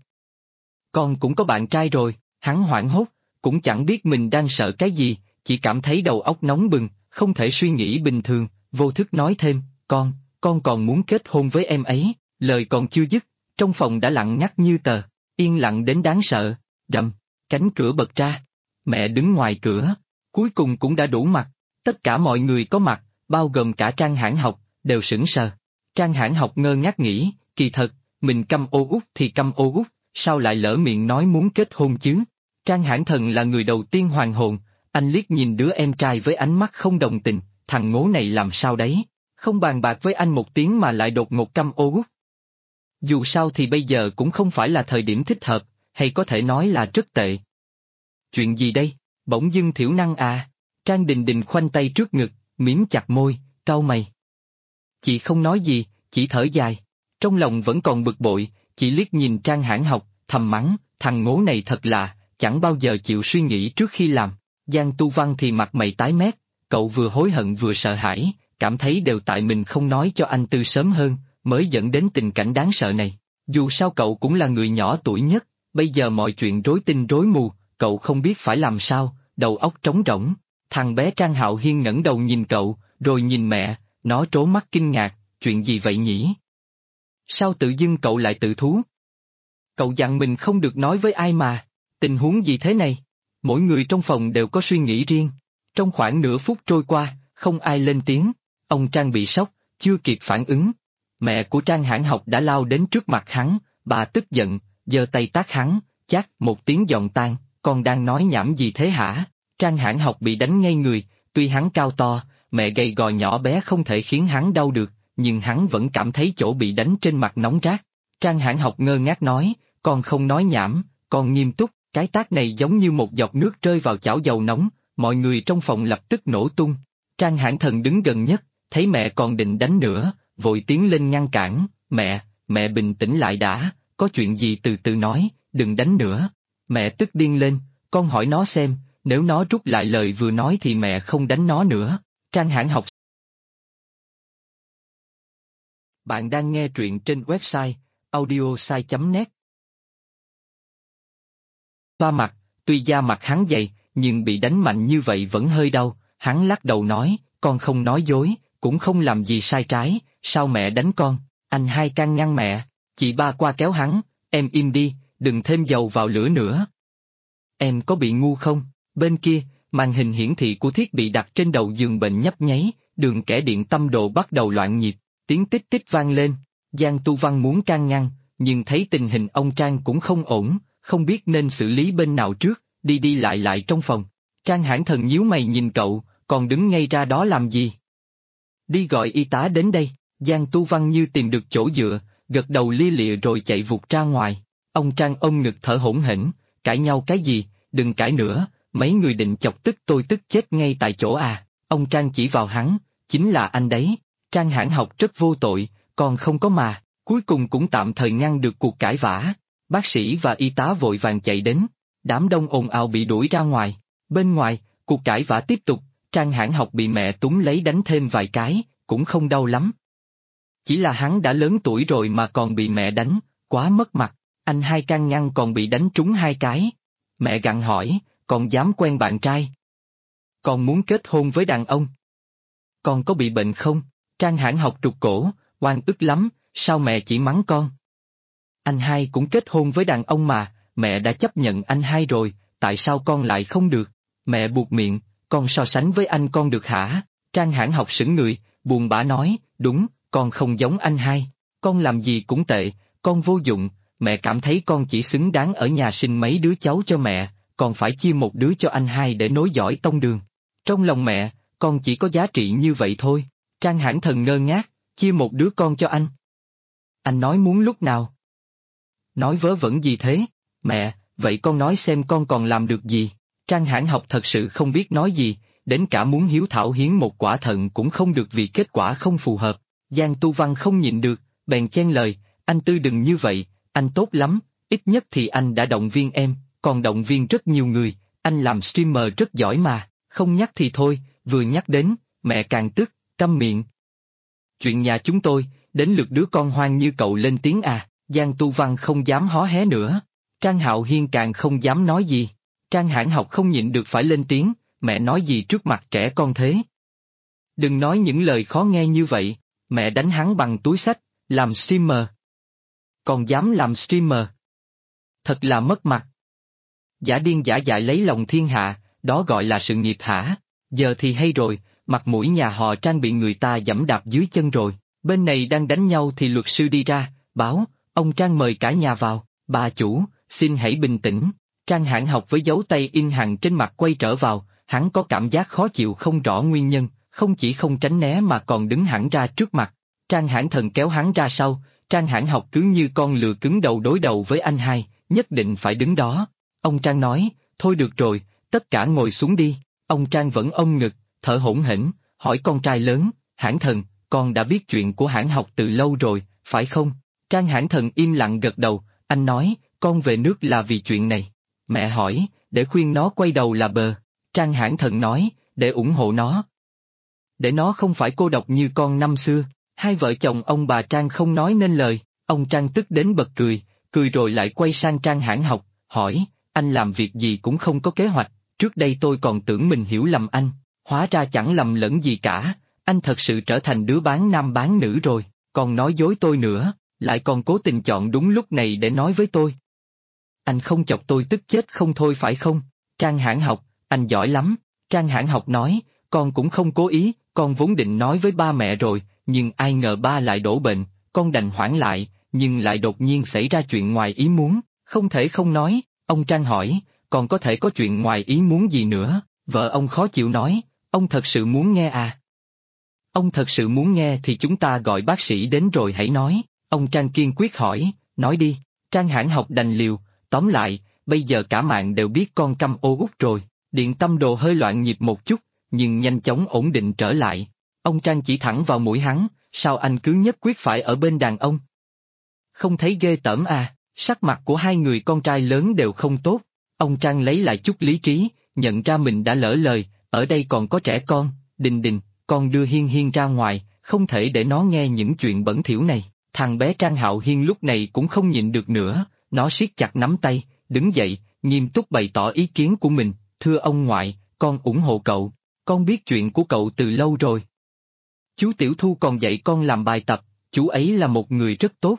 Con cũng có bạn trai rồi, hắn hoảng hốt, cũng chẳng biết mình đang sợ cái gì, chỉ cảm thấy đầu óc nóng bừng, không thể suy nghĩ bình thường, vô thức nói thêm, con còn muốn kết hôn với em ấy, lời còn chưa dứt, trong phòng đã lặng ngắt như tờ, yên lặng đến đáng sợ, rầm, cánh cửa bật ra, mẹ đứng ngoài cửa, cuối cùng cũng đã đủ mặt, tất cả mọi người có mặt, bao gồm cả Trang Hãn Học, đều sững sờ. Trang Hãn Học ngơ ngác nghĩ, kỳ thật, mình câm ô út thì câm ô út, sao lại lỡ miệng nói muốn kết hôn chứ? Trang Hãn Thần là người đầu tiên hoàn hồn, anh liếc nhìn đứa em trai với ánh mắt không đồng tình, thằng ngố này làm sao đấy, không bàn bạc với anh một tiếng mà lại đột ngột câm ô út. Dù sao thì bây giờ cũng không phải là thời điểm thích hợp, hay có thể nói là rất tệ. Chuyện gì đây? Bỗng dưng thiểu năng à? Trang Đình Đình khoanh tay trước ngực, mím chặt môi, cau mày. Chị không nói gì, chỉ thở dài. Trong lòng vẫn còn bực bội, chị liếc nhìn Trang Hãn Học, thầm mắng, thằng ngố này thật là, chẳng bao giờ chịu suy nghĩ trước khi làm. Giang Tu Văn thì mặt mày tái mét, cậu vừa hối hận vừa sợ hãi, cảm thấy đều tại mình không nói cho anh Tư sớm hơn, mới dẫn đến tình cảnh đáng sợ này. Dù sao cậu cũng là người nhỏ tuổi nhất, bây giờ mọi chuyện rối tinh rối mù, cậu không biết phải làm sao, đầu óc trống rỗng. Thằng bé Trang Hạo Hiên ngẩng đầu nhìn cậu, rồi nhìn mẹ, nó trố mắt kinh ngạc, chuyện gì vậy nhỉ? Sao tự dưng cậu lại tự thú? Cậu dặn mình không được nói với ai mà, tình huống gì thế này? Mỗi người trong phòng đều có suy nghĩ riêng. Trong khoảng nửa phút trôi qua, không ai lên tiếng, ông Trang bị sốc, chưa kịp phản ứng. Mẹ của Trang Hãn Học đã lao đến trước mặt hắn, bà tức giận, giơ tay tát hắn, chát một tiếng giòn tan, con đang nói nhảm gì thế hả? Trang Hãn Học bị đánh ngay người, tuy hắn cao to, mẹ gầy gò nhỏ bé không thể khiến hắn đau được, nhưng hắn vẫn cảm thấy chỗ bị đánh trên mặt nóng rát. Trang Hãn Học ngơ ngác nói, con không nói nhảm, con nghiêm túc, cái tát này giống như một giọt nước rơi vào chảo dầu nóng, mọi người trong phòng lập tức nổ tung. Trang Hãn Thần đứng gần nhất, thấy mẹ còn định đánh nữa, vội tiến lên ngăn cản, mẹ bình tĩnh lại đã, có chuyện gì từ từ nói, đừng đánh nữa. Mẹ tức điên lên, con hỏi nó xem, nếu nó rút lại lời vừa nói thì mẹ không đánh nó nữa. Trang Hãn Học. Bạn đang nghe truyện trên website audiosai.net. Toa mặt, tuy da mặt hắn dày, nhưng bị đánh mạnh như vậy vẫn hơi đau, hắn lắc đầu nói, con không nói dối, cũng không làm gì sai trái, sao mẹ đánh con? Anh Hai can ngăn mẹ, chị Ba qua kéo hắn, em im đi, đừng thêm dầu vào lửa nữa. Em có bị ngu không? Bên kia, màn hình hiển thị của thiết bị đặt trên đầu giường bệnh nhấp nháy, đường kẻ điện tâm đồ bắt đầu loạn nhịp, tiếng tích tích vang lên. Giang Tu Văn muốn can ngăn, nhưng thấy tình hình ông Trang cũng không ổn, không biết nên xử lý bên nào trước, đi đi lại trong phòng. Trang Hãn Thần nhíu mày nhìn cậu, còn đứng ngay ra đó làm gì? Đi gọi y tá đến đây. Giang Tu Văn như tìm được chỗ dựa, gật đầu lia lịa rồi chạy vụt ra ngoài. Ông Trang ôm ngực thở hổn hển, cãi nhau cái gì, đừng cãi nữa, mấy người định chọc tức tôi tức chết ngay tại chỗ à. Ông Trang chỉ vào hắn, chính là anh đấy. Trang Hãn Học rất vô tội, còn không có mà, cuối cùng cũng tạm thời ngăn được cuộc cãi vã. Bác sĩ và y tá vội vàng chạy đến, đám đông ồn ào bị đuổi ra ngoài. Bên ngoài, cuộc cãi vã tiếp tục, Trang Hãn Học bị mẹ túm lấy đánh thêm vài cái, cũng không đau lắm. Chỉ là hắn đã lớn tuổi rồi mà còn bị mẹ đánh, quá mất mặt. Anh Hai can ngăn còn bị đánh trúng 2 cái. Mẹ gặng hỏi, còn dám quen bạn trai? Còn muốn kết hôn với đàn ông? Con có bị bệnh không? Trang Hãn Học trục cổ, oan ức lắm, sao mẹ chỉ mắng con? Anh Hai cũng kết hôn với đàn ông mà, mẹ đã chấp nhận anh Hai rồi, tại sao con lại không được? Mẹ buột miệng, con so sánh với anh con được hả? Trang Hãn Học sững người, buồn bã nói, đúng, con không giống anh Hai, con làm gì cũng tệ, con vô dụng, mẹ cảm thấy con chỉ xứng đáng ở nhà sinh mấy đứa cháu cho mẹ, còn phải chia một đứa cho anh Hai để nối dõi tông đường. Trong lòng mẹ, con chỉ có giá trị như vậy thôi. Trang Hãn Thần ngơ ngác, chia một đứa con cho anh. Anh nói muốn lúc nào? Nói vớ vẩn gì thế? Mẹ, vậy con nói xem con còn làm được gì? Trang Hãn Học thật sự không biết nói gì, đến cả muốn hiếu thảo hiến một quả thận cũng không được vì kết quả không phù hợp. Giang Tu Văn không nhịn được, bèn chen lời, anh Tư đừng như vậy, anh tốt lắm, ít nhất thì anh đã động viên em, còn động viên rất nhiều người, anh làm streamer rất giỏi mà, không nhắc thì thôi, vừa nhắc đến, mẹ càng tức, câm miệng. Chuyện nhà chúng tôi, đến lượt đứa con hoang như cậu lên tiếng à? Giang Tu Văn không dám hó hé nữa. Trang Hạo Hiên càng không dám nói gì. Trang Hãn Học không nhịn được phải lên tiếng, mẹ nói gì trước mặt trẻ con thế? Đừng nói những lời khó nghe như vậy, Mẹ đánh hắn bằng túi xách, làm streamer. Còn dám làm streamer. Thật là mất mặt. Giả điên giả dại lấy lòng thiên hạ, đó gọi là sự nghiệp hả? Giờ thì hay rồi, mặt mũi nhà họ Trang bị người ta giẫm đạp dưới chân rồi. Bên này đang đánh nhau thì luật sư đi ra, báo, ông Trang mời cả nhà vào. Bà chủ, xin hãy bình tĩnh. Trang Hãn Học với dấu tay in hằn trên mặt quay trở vào, hắn có cảm giác khó chịu không rõ nguyên nhân, không chỉ không tránh né mà còn đứng hẳn ra trước mặt. Trang Hãn Thần kéo hắn ra sau, Trang Hãn Học cứ như con lừa cứng đầu đối đầu với anh hai, nhất định phải đứng đó. Ông Trang nói, thôi được rồi, tất cả ngồi xuống đi. Ông Trang vẫn ôm ngực, thở hổn hển, hỏi con trai lớn, Hãn Thần, con đã biết chuyện của Hãn Học từ lâu rồi, phải không? Trang Hãn Thần im lặng gật đầu, anh nói, con về nước là vì chuyện này. Mẹ hỏi, để khuyên nó quay đầu là bờ. Trang Hãn Thần nói, để ủng hộ nó. Để nó không phải cô độc như con năm xưa. Hai vợ chồng ông bà Trang không nói nên lời, ông Trang tức đến bật cười, cười rồi lại quay sang Trang Hãn Học, hỏi, anh làm việc gì cũng không có kế hoạch, trước đây tôi còn tưởng mình hiểu lầm anh, hóa ra chẳng lầm lẫn gì cả, anh thật sự trở thành đứa bán nam bán nữ rồi, còn nói dối tôi nữa, lại còn cố tình chọn đúng lúc này để nói với tôi. Anh không chọc tôi tức chết không thôi phải không? Trang Hãn Học, anh giỏi lắm. Trang Hãn Học nói, con cũng không cố ý, con vốn định nói với ba mẹ rồi, nhưng ai ngờ ba lại đổ bệnh, con đành hoãn lại, nhưng lại đột nhiên xảy ra chuyện ngoài ý muốn, không thể không nói. Ông Trang hỏi, còn có thể có chuyện ngoài ý muốn gì nữa? Vợ ông khó chịu nói, ông thật sự muốn nghe à? Ông thật sự muốn nghe thì chúng ta gọi bác sĩ đến rồi hãy nói. Ông Trang kiên quyết hỏi, nói đi. Trang Hãn Học đành liều, tóm lại, bây giờ cả mạng đều biết con câm ô út rồi. Điện tâm đồ hơi loạn nhịp một chút, nhưng nhanh chóng ổn định trở lại. Ông Trang chỉ thẳng vào mũi hắn, sao anh cứ nhất quyết phải ở bên đàn ông? Không thấy ghê tởm à? Sắc mặt của hai người con trai lớn đều không tốt. Ông Trang lấy lại chút lý trí, nhận ra mình đã lỡ lời, ở đây còn có trẻ con, Đình Đình, con đưa Hiên Hiên ra ngoài, không thể để nó nghe những chuyện bẩn thỉu này. Thằng bé Trang Hạo Hiên lúc này cũng không nhịn được nữa, nó siết chặt nắm tay, đứng dậy, nghiêm túc bày tỏ ý kiến của mình, thưa ông ngoại, con ủng hộ cậu, con biết chuyện của cậu từ lâu rồi. Chú Tiểu Thu còn dạy con làm bài tập, chú ấy là một người rất tốt.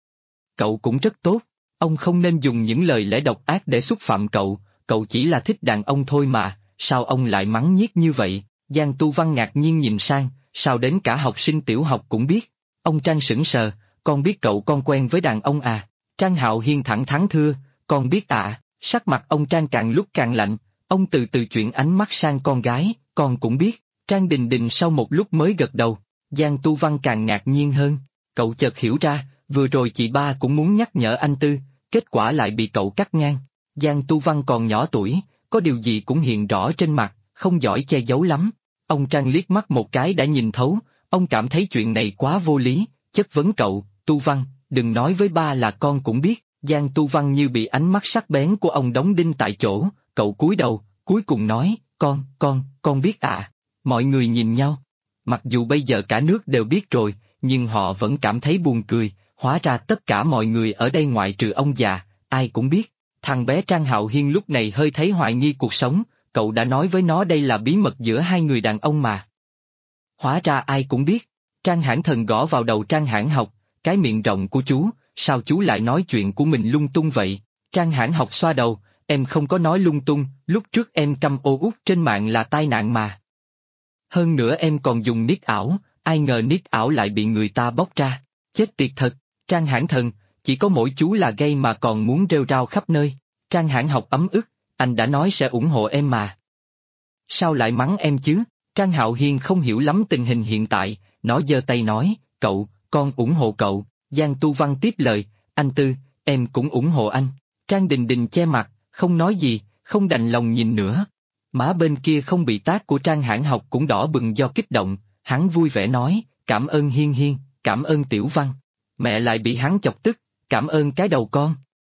Cậu cũng rất tốt, ông không nên dùng những lời lẽ độc ác để xúc phạm cậu, cậu chỉ là thích đàn ông thôi mà, sao ông lại mắng nhiếc như vậy? Giang Tu Văn ngạc nhiên nhìn sang, sao đến cả học sinh tiểu học cũng biết. Ông Trang sững sờ, con biết cậu con quen với đàn ông à? Trang Hạo Hiên thẳng thắn thưa, con biết ạ. Sắc mặt ông Trang càng lúc càng lạnh, ông từ từ chuyển ánh mắt sang con gái, con cũng biết. Trang Đình Đình sau một lúc mới gật đầu, Giang Tu Văn càng ngạc nhiên hơn, cậu chợt hiểu ra, vừa rồi chị ba cũng muốn nhắc nhở anh Tư, kết quả lại bị cậu cắt ngang. Giang Tu Văn còn nhỏ tuổi, có điều gì cũng hiện rõ trên mặt, không giỏi che giấu lắm. Ông Trang liếc mắt một cái đã nhìn thấu, ông cảm thấy chuyện này quá vô lý, chất vấn cậu, Tu Văn, đừng nói với ba là con cũng biết. Giang Tu Văn như bị ánh mắt sắc bén của ông đóng đinh tại chỗ, cậu cúi đầu, cuối cùng nói, con biết ạ. Mọi người nhìn nhau. Mặc dù bây giờ cả nước đều biết rồi, nhưng họ vẫn cảm thấy buồn cười, hóa ra tất cả mọi người ở đây ngoại trừ ông già, ai cũng biết. Thằng bé Trang Hạo Hiên lúc này hơi thấy hoài nghi cuộc sống, cậu đã nói với nó đây là bí mật giữa hai người đàn ông mà. Hóa ra ai cũng biết. Trang Hãn Thần gõ vào đầu Trang Hãn Học, cái miệng rộng của chú, sao chú lại nói chuyện của mình lung tung vậy? Trang Hãn Học xoa đầu, em không có nói lung tung, lúc trước em căm ô út trên mạng là tai nạn mà. Hơn nữa em còn dùng nick ảo, ai ngờ nick ảo lại bị người ta bóc ra. Chết tiệt thật, Trang Hãn Thần, chỉ có mỗi chú là gay mà còn muốn rêu rao khắp nơi. Trang Hãn Học ấm ức, anh đã nói sẽ ủng hộ em mà. Sao lại mắng em chứ? Trang Hạo Hiên không hiểu lắm tình hình hiện tại, nó giơ tay nói, cậu, con ủng hộ cậu. Giang Tu Văn tiếp lời, anh Tư, em cũng ủng hộ anh. Trang Đình Đình che mặt, không nói gì, không đành lòng nhìn nữa. Má bên kia không bị tát của Trang Hãn Học cũng đỏ bừng do kích động, hắn vui vẻ nói, cảm ơn Hiên Hiên, cảm ơn Tiểu Văn. Mẹ lại bị hắn chọc tức, cảm ơn cái đầu con.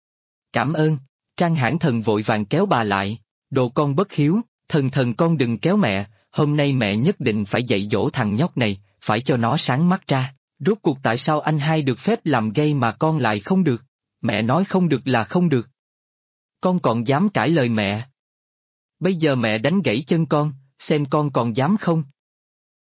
Cảm ơn, Trang Hãn Thần vội vàng kéo bà lại, đồ con bất hiếu, thần con đừng kéo mẹ, hôm nay mẹ nhất định phải dạy dỗ thằng nhóc này, phải cho nó sáng mắt ra. Rốt cuộc tại sao anh hai được phép làm gay mà con lại không được? Mẹ nói không được là không được. Con còn dám cãi lời mẹ? Bây giờ mẹ đánh gãy chân con, xem con còn dám không?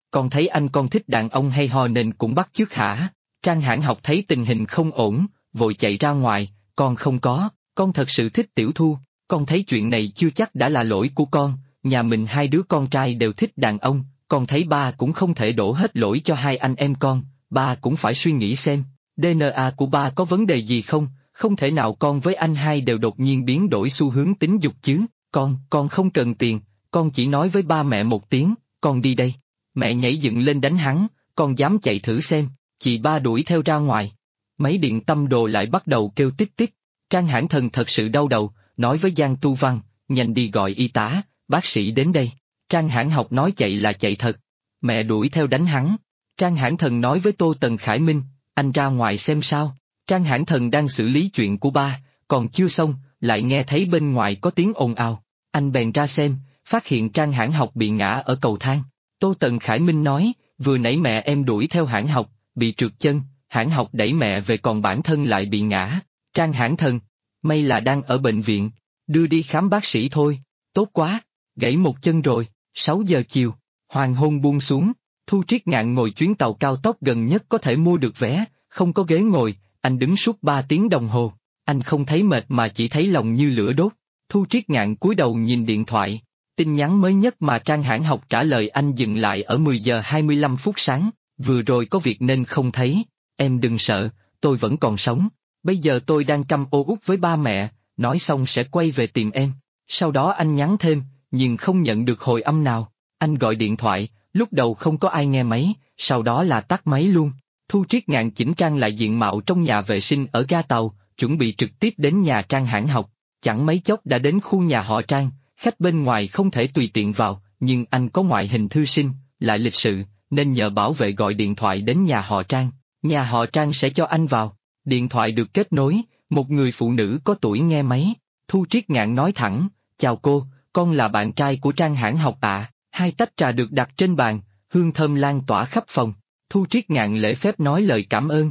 Con thấy anh con thích đàn ông hay ho nên cũng bắt chước hả? Trang Hãn Học thấy tình hình không ổn, vội chạy ra ngoài, con không có, con thật sự thích Tiểu Thu, con thấy chuyện này chưa chắc đã là lỗi của con, nhà mình hai đứa con trai đều thích đàn ông, con thấy ba cũng không thể đổ hết lỗi cho hai anh em con, ba cũng phải suy nghĩ xem, DNA của ba có vấn đề gì không, không thể nào con với anh hai đều đột nhiên biến đổi xu hướng tính dục chứ, con không cần tiền, con chỉ nói với ba mẹ một tiếng, con đi đây. Mẹ nhảy dựng lên đánh hắn, con dám chạy thử xem, chị ba đuổi theo ra ngoài. Máy điện tâm đồ lại bắt đầu kêu tích tích, Trang Hãn Thần thật sự đau đầu, nói với Giang Tu Văn, nhanh đi gọi y tá, bác sĩ đến đây. Trang Hãn Học nói chạy là chạy thật, mẹ đuổi theo đánh hắn. Trang Hãn Thần nói với Tô Tần Khải Minh, anh ra ngoài xem sao. Trang Hãn Thần đang xử lý chuyện của ba, còn chưa xong, lại nghe thấy bên ngoài có tiếng ồn ào. Anh bèn ra xem, phát hiện Trang Hãn Học bị ngã ở cầu thang. Tô Tần Khải Minh nói, vừa nãy mẹ em đuổi theo Hãn Học, bị trượt chân, Hãn Học đẩy mẹ về còn bản thân lại bị ngã. Trang Hãn Thần, may là đang ở bệnh viện, đưa đi khám bác sĩ thôi, tốt quá, gãy một chân rồi. 6 giờ chiều, hoàng hôn buông xuống, Thu Triết Ngạn ngồi chuyến tàu cao tốc gần nhất có thể mua được vé, không có ghế ngồi, anh đứng suốt 3 tiếng đồng hồ, anh không thấy mệt mà chỉ thấy lòng như lửa đốt. Thu Triết Ngạn cúi đầu nhìn điện thoại, tin nhắn mới nhất mà Trang Hãn Học trả lời anh dừng lại ở 10 giờ 25 phút sáng, vừa rồi có việc nên không thấy, em đừng sợ, tôi vẫn còn sống, bây giờ tôi đang câm ô uất với ba mẹ, nói xong sẽ quay về tìm em. Sau đó anh nhắn thêm, nhưng không nhận được hồi âm nào, anh gọi điện thoại, lúc đầu không có ai nghe máy, sau đó là tắt máy luôn. Thu Triết Ngạn chỉnh trang lại diện mạo trong nhà vệ sinh ở ga tàu, chuẩn bị trực tiếp đến nhà Trang Hãn Học, chẳng mấy chốc đã đến khu nhà họ Trang, khách bên ngoài không thể tùy tiện vào, nhưng anh có ngoại hình thư sinh, lại lịch sự, nên nhờ bảo vệ gọi điện thoại đến nhà họ Trang sẽ cho anh vào. Điện thoại được kết nối, một người phụ nữ có tuổi nghe máy, Thu Triết Ngạn nói thẳng, chào cô, con là bạn trai của Trang Hãn Học ạ. Hai tách trà được đặt trên bàn, hương thơm lan tỏa khắp phòng, Thu Triết Ngạn lễ phép nói lời cảm ơn.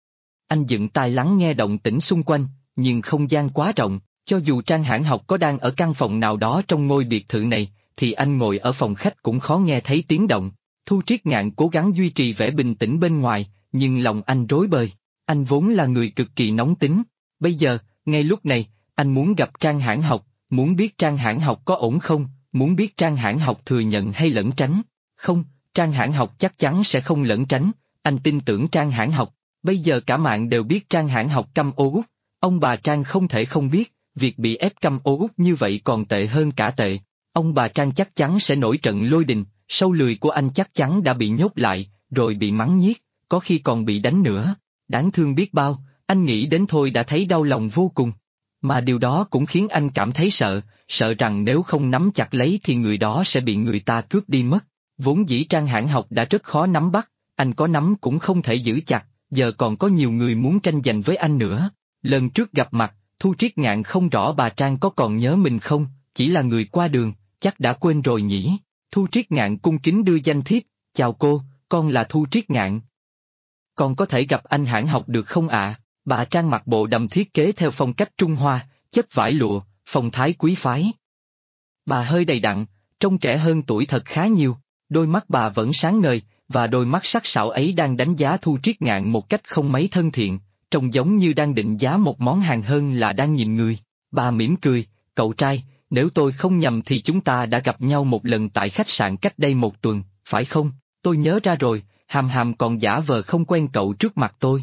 Anh dựng tai lắng nghe động tĩnh xung quanh, nhưng không gian quá rộng, cho dù Trang Hãn Học có đang ở căn phòng nào đó trong ngôi biệt thự này, thì anh ngồi ở phòng khách cũng khó nghe thấy tiếng động. Thu Triết Ngạn cố gắng duy trì vẻ bình tĩnh bên ngoài, nhưng lòng anh rối bời, anh vốn là người cực kỳ nóng tính. Bây giờ, ngay lúc này, anh muốn gặp Trang Hãn Học, muốn biết Trang Hãn Học có ổn không, muốn biết Trang Hãn Học thừa nhận hay lẩn tránh. Không, Trang Hãn Học chắc chắn sẽ không lẩn tránh, anh tin tưởng Trang Hãn Học. Bây giờ cả mạng đều biết Trang Hãn Học câm ô uất, ông bà Trang không thể không biết, việc bị ép câm ô uất như vậy còn tệ hơn cả tệ. Ông bà Trang chắc chắn sẽ nổi trận lôi đình, sâu lười của anh chắc chắn đã bị nhốt lại, rồi bị mắng nhiếc, có khi còn bị đánh nữa. Đáng thương biết bao, anh nghĩ đến thôi đã thấy đau lòng vô cùng. Mà điều đó cũng khiến anh cảm thấy sợ rằng nếu không nắm chặt lấy thì người đó sẽ bị người ta cướp đi mất. Vốn dĩ Trang Hãn Học đã rất khó nắm bắt, anh có nắm cũng không thể giữ chặt, giờ còn có nhiều người muốn tranh giành với anh nữa. Lần trước gặp mặt, Thu Triết Ngạn không rõ bà Trang có còn nhớ mình không, chỉ là người qua đường, chắc đã quên rồi nhỉ. Thu Triết Ngạn cung kính đưa danh thiếp, chào cô, con là Thu Triết Ngạn. Con có thể gặp anh Hãn Học được không ạ? Bà Trang mặc bộ đầm thiết kế theo phong cách Trung Hoa, chất vải lụa, phong thái quý phái. Bà hơi đầy đặn, trông trẻ hơn tuổi thật khá nhiều, đôi mắt bà vẫn sáng ngời, và đôi mắt sắc sảo ấy đang đánh giá Thu Triết Ngạn một cách không mấy thân thiện, trông giống như đang định giá một món hàng hơn là đang nhìn người. Bà mỉm cười, cậu trai, nếu tôi không nhầm thì chúng ta đã gặp nhau một lần tại khách sạn cách đây 1 tuần, phải không? Tôi nhớ ra rồi, Hàm Hàm còn giả vờ không quen cậu trước mặt tôi.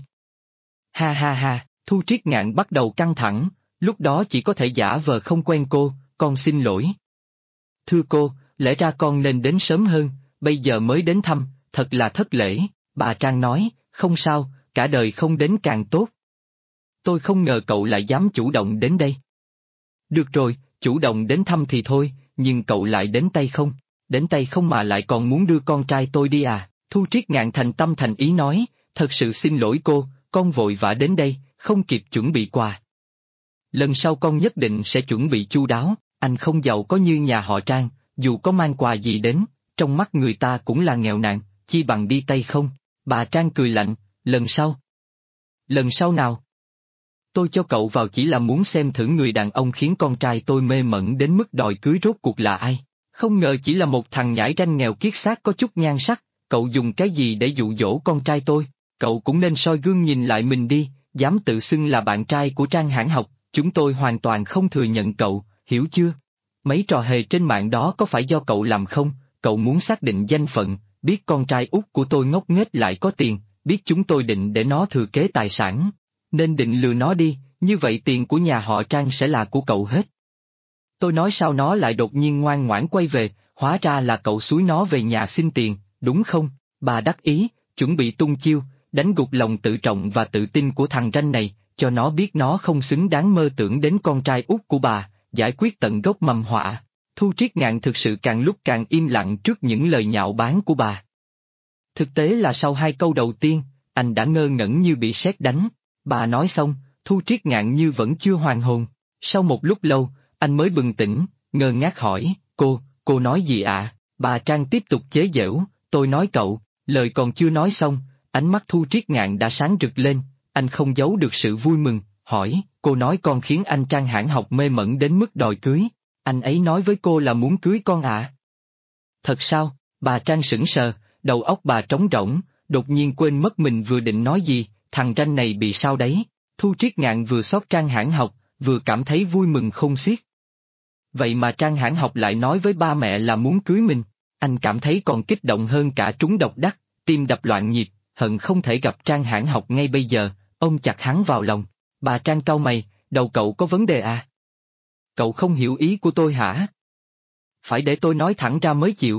Ha ha ha, Thu Triết Ngạn bắt đầu căng thẳng, lúc đó chỉ có thể giả vờ không quen cô, con xin lỗi. Thưa cô, lẽ ra con nên đến sớm hơn, bây giờ mới đến thăm, thật là thất lễ, bà Trang nói, không sao, cả đời không đến càng tốt. Tôi không ngờ cậu lại dám chủ động đến đây. Được rồi, chủ động đến thăm thì thôi, nhưng cậu lại đến tay không mà lại còn muốn đưa con trai tôi đi à? Thu Triết Ngạn thành tâm thành ý nói, thật sự xin lỗi cô, con vội vã đến đây, không kịp chuẩn bị quà. Lần sau con nhất định sẽ chuẩn bị chu đáo, anh không giàu có như nhà họ Trang, dù có mang quà gì đến, trong mắt người ta cũng là nghèo nàn, chi bằng đi tay không. Bà Trang cười lạnh, lần sau. Lần sau nào? Tôi cho cậu vào chỉ là muốn xem thử người đàn ông khiến con trai tôi mê mẩn đến mức đòi cưới rốt cuộc là ai. Không ngờ chỉ là một thằng nhãi ranh nghèo kiết xác có chút nhan sắc, cậu dùng cái gì để dụ dỗ con trai tôi? Cậu cũng nên soi gương nhìn lại mình đi, dám tự xưng là bạn trai của Trang Hãn Học, chúng tôi hoàn toàn không thừa nhận cậu, hiểu chưa? Mấy trò hề trên mạng đó có phải do cậu làm không? Cậu muốn xác định danh phận, biết con trai út của tôi ngốc nghếch lại có tiền, biết chúng tôi định để nó thừa kế tài sản. Nên định lừa nó đi, như vậy tiền của nhà họ Trang sẽ là của cậu hết. Tôi nói sao nó lại đột nhiên ngoan ngoãn quay về, hóa ra là cậu xúi nó về nhà xin tiền, đúng không? Bà đắc ý, chuẩn bị tung chiêu, đánh gục lòng tự trọng và tự tin của thằng ranh này, cho nó biết nó không xứng đáng mơ tưởng đến con trai út của bà, giải quyết tận gốc mầm họa. Thu Triết Ngạn thực sự càng lúc càng im lặng trước những lời nhạo báng của bà. Thực tế là sau 2 câu đầu tiên, anh đã ngơ ngẩn như bị sét đánh. Bà nói xong, Thu Triết Ngạn như vẫn chưa hoàn hồn. Sau một lúc lâu, anh mới bừng tỉnh, ngơ ngác hỏi, cô nói gì ạ? Bà Trang tiếp tục chế giễu, tôi nói cậu, lời còn chưa nói xong, ánh mắt Thu Triết Ngạn đã sáng rực lên, anh không giấu được sự vui mừng, hỏi, cô nói con khiến anh Trang Hãn Học mê mẩn đến mức đòi cưới, anh ấy nói với cô là muốn cưới con ạ? Thật sao? Bà Trang sững sờ, đầu óc bà trống rỗng, đột nhiên quên mất mình vừa định nói gì, thằng ranh này bị sao đấy? Thu Triết Ngạn vừa xót Trang Hãn Học, vừa cảm thấy vui mừng khôn xiết. Vậy mà Trang Hãn Học lại nói với ba mẹ là muốn cưới mình, anh cảm thấy còn kích động hơn cả trúng độc đắc, tim đập loạn nhịp, hận không thể gặp Trang Hãn Học ngay bây giờ, ôm chặt hắn vào lòng. Bà Trang cau mày, đầu cậu có vấn đề à? Cậu không hiểu ý của tôi hả? Phải để tôi nói thẳng ra mới chịu.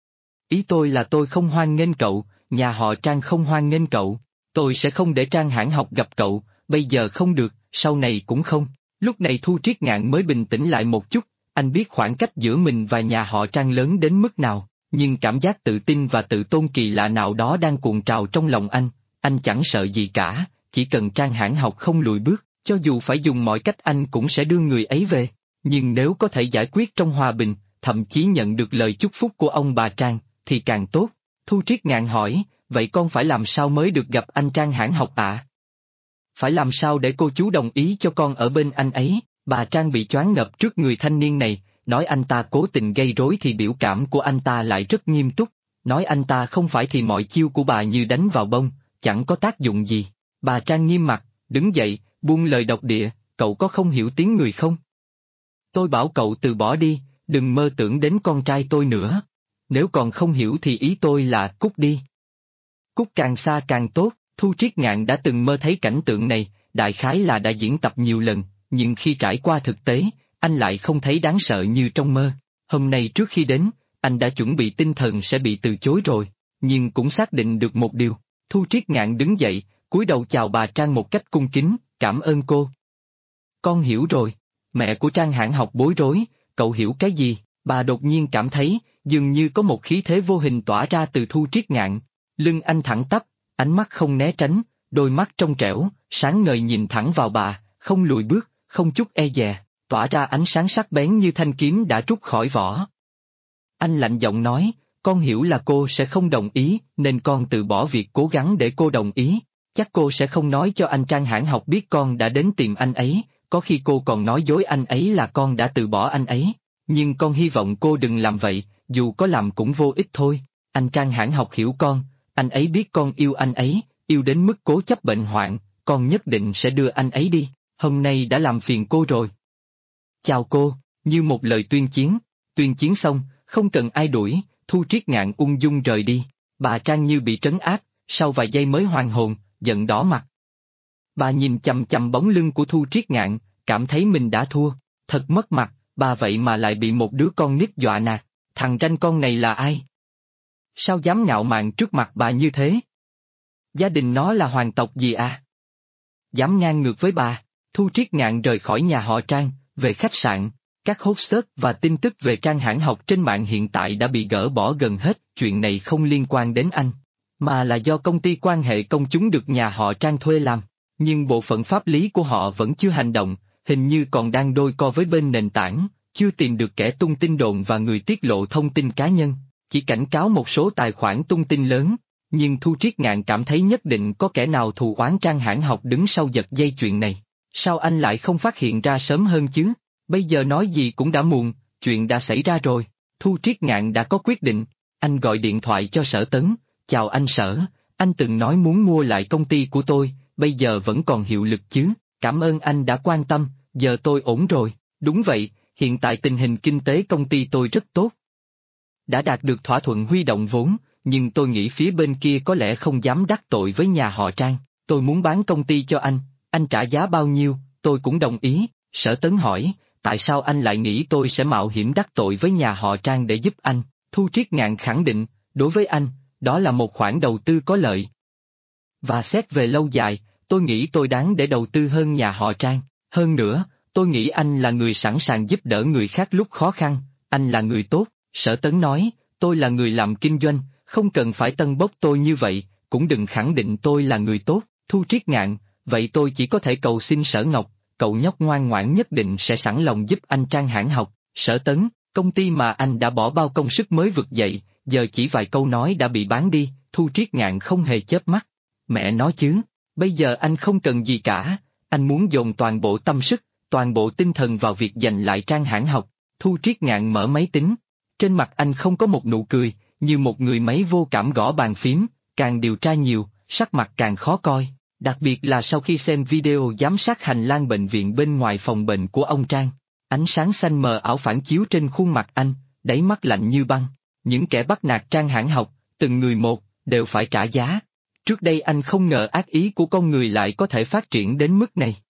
Ý tôi là tôi không hoan nghênh cậu, nhà họ Trang không hoan nghênh cậu, tôi sẽ không để Trang Hãn Học gặp cậu, bây giờ không được, sau này cũng không. Lúc này Thu Triết Ngạn mới bình tĩnh lại một chút, anh biết khoảng cách giữa mình và nhà họ Trang lớn đến mức nào, nhưng cảm giác tự tin và tự tôn kỳ lạ nào đó đang cuộn trào trong lòng anh chẳng sợ gì cả, chỉ cần Trang Hãn Học không lùi bước, cho dù phải dùng mọi cách anh cũng sẽ đưa người ấy về, nhưng nếu có thể giải quyết trong hòa bình, thậm chí nhận được lời chúc phúc của ông bà Trang, thì càng tốt. Thu Triết Ngạn hỏi, vậy con phải làm sao mới được gặp anh Trang Hãn Học ạ? Phải làm sao để cô chú đồng ý cho con ở bên anh ấy? Bà Trang bị choáng ngợp trước người thanh niên này, nói anh ta cố tình gây rối thì biểu cảm của anh ta lại rất nghiêm túc, nói anh ta không phải thì mọi chiêu của bà như đánh vào bông, chẳng có tác dụng gì. Bà Trang nghiêm mặt, đứng dậy, buông lời độc địa, cậu có không hiểu tiếng người không? Tôi bảo cậu từ bỏ đi, đừng mơ tưởng đến con trai tôi nữa. Nếu còn không hiểu thì ý tôi là cút đi. Cút càng xa càng tốt. Thu Triết Ngạn đã từng mơ thấy cảnh tượng này, đại khái là đã diễn tập nhiều lần, nhưng khi trải qua thực tế, anh lại không thấy đáng sợ như trong mơ. Hôm nay trước khi đến, anh đã chuẩn bị tinh thần sẽ bị từ chối rồi, nhưng cũng xác định được một điều. Thu Triết Ngạn đứng dậy, cúi đầu chào bà Trang một cách cung kính, cảm ơn cô. Con hiểu rồi. Mẹ của Trang Hãn Học bối rối, cậu hiểu cái gì? Bà đột nhiên cảm thấy, dường như có một khí thế vô hình tỏa ra từ Thu Triết Ngạn. Lưng anh thẳng tắp, ánh mắt không né tránh, đôi mắt trong trẻo, sáng ngời nhìn thẳng vào bà, không lùi bước, không chút e dè, tỏa ra ánh sáng sắc bén như thanh kiếm đã rút khỏi vỏ. Anh lạnh giọng nói, con hiểu là cô sẽ không đồng ý, nên con từ bỏ việc cố gắng để cô đồng ý. Chắc cô sẽ không nói cho anh Trang Hãn Học biết con đã đến tìm anh ấy, có khi cô còn nói dối anh ấy là con đã từ bỏ anh ấy. Nhưng con hy vọng cô đừng làm vậy, dù có làm cũng vô ích thôi. Anh Trang Hãn Học hiểu con, anh ấy biết con yêu anh ấy, yêu đến mức cố chấp bệnh hoạn, con nhất định sẽ đưa anh ấy đi, hôm nay đã làm phiền cô rồi. Chào cô, như một lời tuyên chiến xong, không cần ai đuổi, Thu Triết Ngạn ung dung rời đi, bà Trang như bị trấn áp, sau vài giây mới hoàn hồn, giận đỏ mặt. Bà nhìn chằm chằm bóng lưng của Thu Triết Ngạn, cảm thấy mình đã thua, thật mất mặt, bà vậy mà lại bị một đứa con nít dọa nạt, thằng ranh con này là ai? Sao dám ngạo mạn trước mặt bà như thế? Gia đình nó là hoàng tộc gì à? Dám ngang ngược với bà. Thu Triết Ngạn rời khỏi nhà họ Trang, về khách sạn, các hostess và tin tức về Trang Hãn Học trên mạng hiện tại đã bị gỡ bỏ gần hết, chuyện này không liên quan đến anh, mà là do công ty quan hệ công chúng được nhà họ Trang thuê làm, nhưng bộ phận pháp lý của họ vẫn chưa hành động, hình như còn đang đôi co với bên nền tảng, chưa tìm được kẻ tung tin đồn và người tiết lộ thông tin cá nhân, chỉ cảnh cáo một số tài khoản tung tin lớn. Nhưng Thu Triết Ngạn cảm thấy nhất định có kẻ nào thù oán Trang Hãn Học đứng sau giật dây chuyện này. Sao anh lại không phát hiện ra sớm hơn chứ? Bây giờ nói gì cũng đã muộn, chuyện đã xảy ra rồi. Thu Triết Ngạn đã có quyết định. Anh gọi điện thoại cho Sở Tấn, Chào anh Sở, anh từng nói muốn mua lại công ty của tôi, bây giờ vẫn còn hiệu lực chứ, cảm ơn anh đã quan tâm, giờ tôi ổn rồi, đúng vậy, hiện tại tình hình kinh tế công ty tôi rất tốt. Đã đạt được thỏa thuận huy động vốn, nhưng tôi nghĩ phía bên kia có lẽ không dám đắc tội với nhà họ Trang, tôi muốn bán công ty cho anh trả giá bao nhiêu, tôi cũng đồng ý, Sở Tấn hỏi, tại sao anh lại nghĩ tôi sẽ mạo hiểm đắc tội với nhà họ Trang để giúp anh, Thu Triết Ngạn khẳng định, đối với anh, đó là một khoản đầu tư có lợi. Và xét về lâu dài, tôi nghĩ tôi đáng để đầu tư hơn nhà họ Trang, hơn nữa, tôi nghĩ anh là người sẵn sàng giúp đỡ người khác lúc khó khăn, anh là người tốt, Sở Tấn nói, tôi là người làm kinh doanh, không cần phải tân bốc tôi như vậy, cũng đừng khẳng định tôi là người tốt, Thu Triết Ngạn, vậy tôi chỉ có thể cầu xin Sở Ngọc, cậu nhóc ngoan ngoãn nhất định sẽ sẵn lòng giúp anh Trang Hãn Học, Sở Tấn, công ty mà anh đã bỏ bao công sức mới vực dậy, giờ chỉ vài câu nói đã bị bán đi, Thu Triết Ngạn không hề chớp mắt, mẹ nói chứ, bây giờ anh không cần gì cả, anh muốn dồn toàn bộ tâm sức, toàn bộ tinh thần vào việc giành lại Trang Hãn Học, Thu Triết Ngạn mở máy tính, trên mặt anh không có một nụ cười, như một người máy vô cảm gõ bàn phím, càng điều tra nhiều, sắc mặt càng khó coi, đặc biệt là sau khi xem video giám sát hành lang bệnh viện bên ngoài phòng bệnh của ông Trang. Ánh sáng xanh mờ ảo phản chiếu trên khuôn mặt anh, đáy mắt lạnh như băng, những kẻ bắt nạt Trang Hãn Học, từng người một, đều phải trả giá. Trước đây anh không ngờ ác ý của con người lại có thể phát triển đến mức này.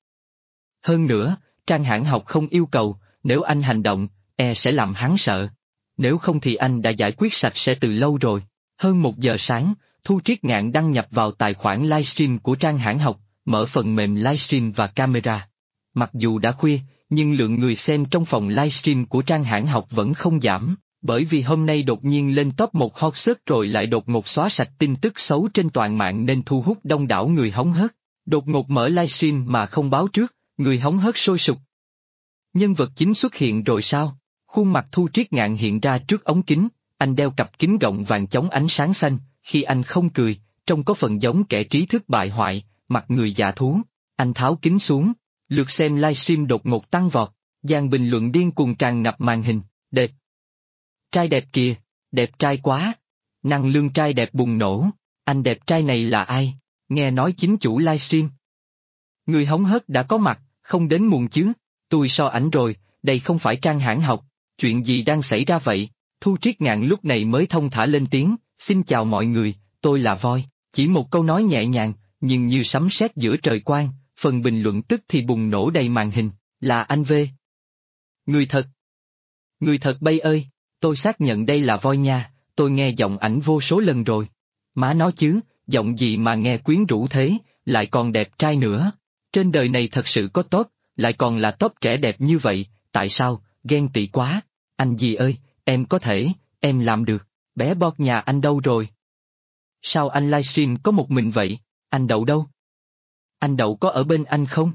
Hơn nữa, Trang Hãn Học không yêu cầu, nếu anh hành động, sẽ làm hắn sợ. Nếu không thì anh đã giải quyết sạch sẽ từ lâu rồi. Hơn 1 giờ sáng, Thu Triết Ngạn đăng nhập vào tài khoản livestream của Trang Hãn Học, mở phần mềm livestream và camera. Mặc dù đã khuya, nhưng lượng người xem trong phòng livestream của Trang Hãn Học vẫn không giảm, bởi vì hôm nay đột nhiên lên top 1 hot search rồi lại đột ngột xóa sạch tin tức xấu trên toàn mạng nên thu hút đông đảo người hóng hớt. Đột ngột mở livestream mà không báo trước, người hóng hớt sôi sục. Nhân vật chính xuất hiện rồi sao? Khuôn mặt Thu Triết Ngạn hiện ra trước ống kính, anh đeo cặp kính gọng vàng chống ánh sáng xanh, khi anh không cười, trông có phần giống kẻ trí thức bại hoại, mặt người dạ thú. Anh tháo kính xuống, lượt xem livestream đột ngột tăng vọt, dàn bình luận điên cuồng tràn ngập màn hình, đẹp. Trai đẹp kìa, đẹp trai quá. Năng lượng trai đẹp bùng nổ, anh đẹp trai này là ai? Nghe nói chính chủ livestream. Người hóng hớt đã có mặt, không đến muộn chứ, tôi so ảnh rồi, đây không phải Trang Hãn Học, chuyện gì đang xảy ra vậy? Thu Triết Ngạn lúc này mới thông thả lên tiếng, xin chào mọi người, tôi là Voi, chỉ một câu nói nhẹ nhàng, nhưng như sấm sét giữa trời quang, phần bình luận tức thì bùng nổ đầy màn hình, là anh V. Người thật. Người thật bay ơi, tôi xác nhận đây là Voi nha, tôi nghe giọng ảnh vô số lần rồi. Má nói chứ, giọng gì mà nghe quyến rũ thế, lại còn đẹp trai nữa. Trên đời này thật sự có top, lại còn là top trẻ đẹp như vậy, tại sao, ghen tị quá. Anh gì ơi, em có thể, em làm được, bé bọt nhà anh đâu rồi? Sao anh livestream có một mình vậy, anh Đậu đâu? Anh Đậu có ở bên anh không?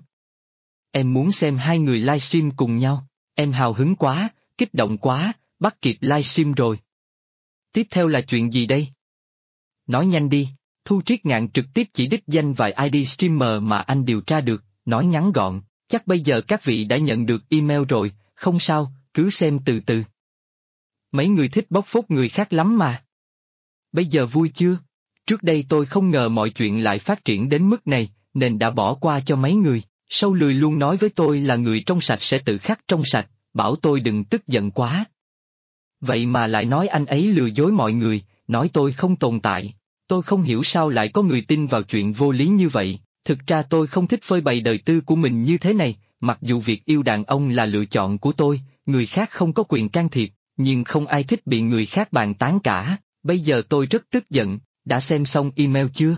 Em muốn xem hai người livestream cùng nhau, em hào hứng quá, kích động quá, bắt kịp livestream rồi. Tiếp theo là chuyện gì đây? Nói nhanh đi, Thu Triết Ngạn trực tiếp chỉ đích danh vài ID streamer mà anh điều tra được, nói ngắn gọn, chắc bây giờ các vị đã nhận được email rồi, không sao, cứ xem từ từ. Mấy người thích bóc phốt người khác lắm mà. Bây giờ vui chưa? Trước đây tôi không ngờ mọi chuyện lại phát triển đến mức này, nên đã bỏ qua cho mấy người. Sâu lười luôn nói với tôi là người trong sạch sẽ tự khắc trong sạch, bảo tôi đừng tức giận quá. Vậy mà lại nói anh ấy lừa dối mọi người, nói tôi không tồn tại. Tôi không hiểu sao lại có người tin vào chuyện vô lý như vậy. Thực ra tôi không thích phơi bày đời tư của mình như thế này, mặc dù việc yêu đàn ông là lựa chọn của tôi, người khác không có quyền can thiệp, nhưng không ai thích bị người khác bàn tán cả. Bây giờ tôi rất tức giận, đã xem xong email chưa?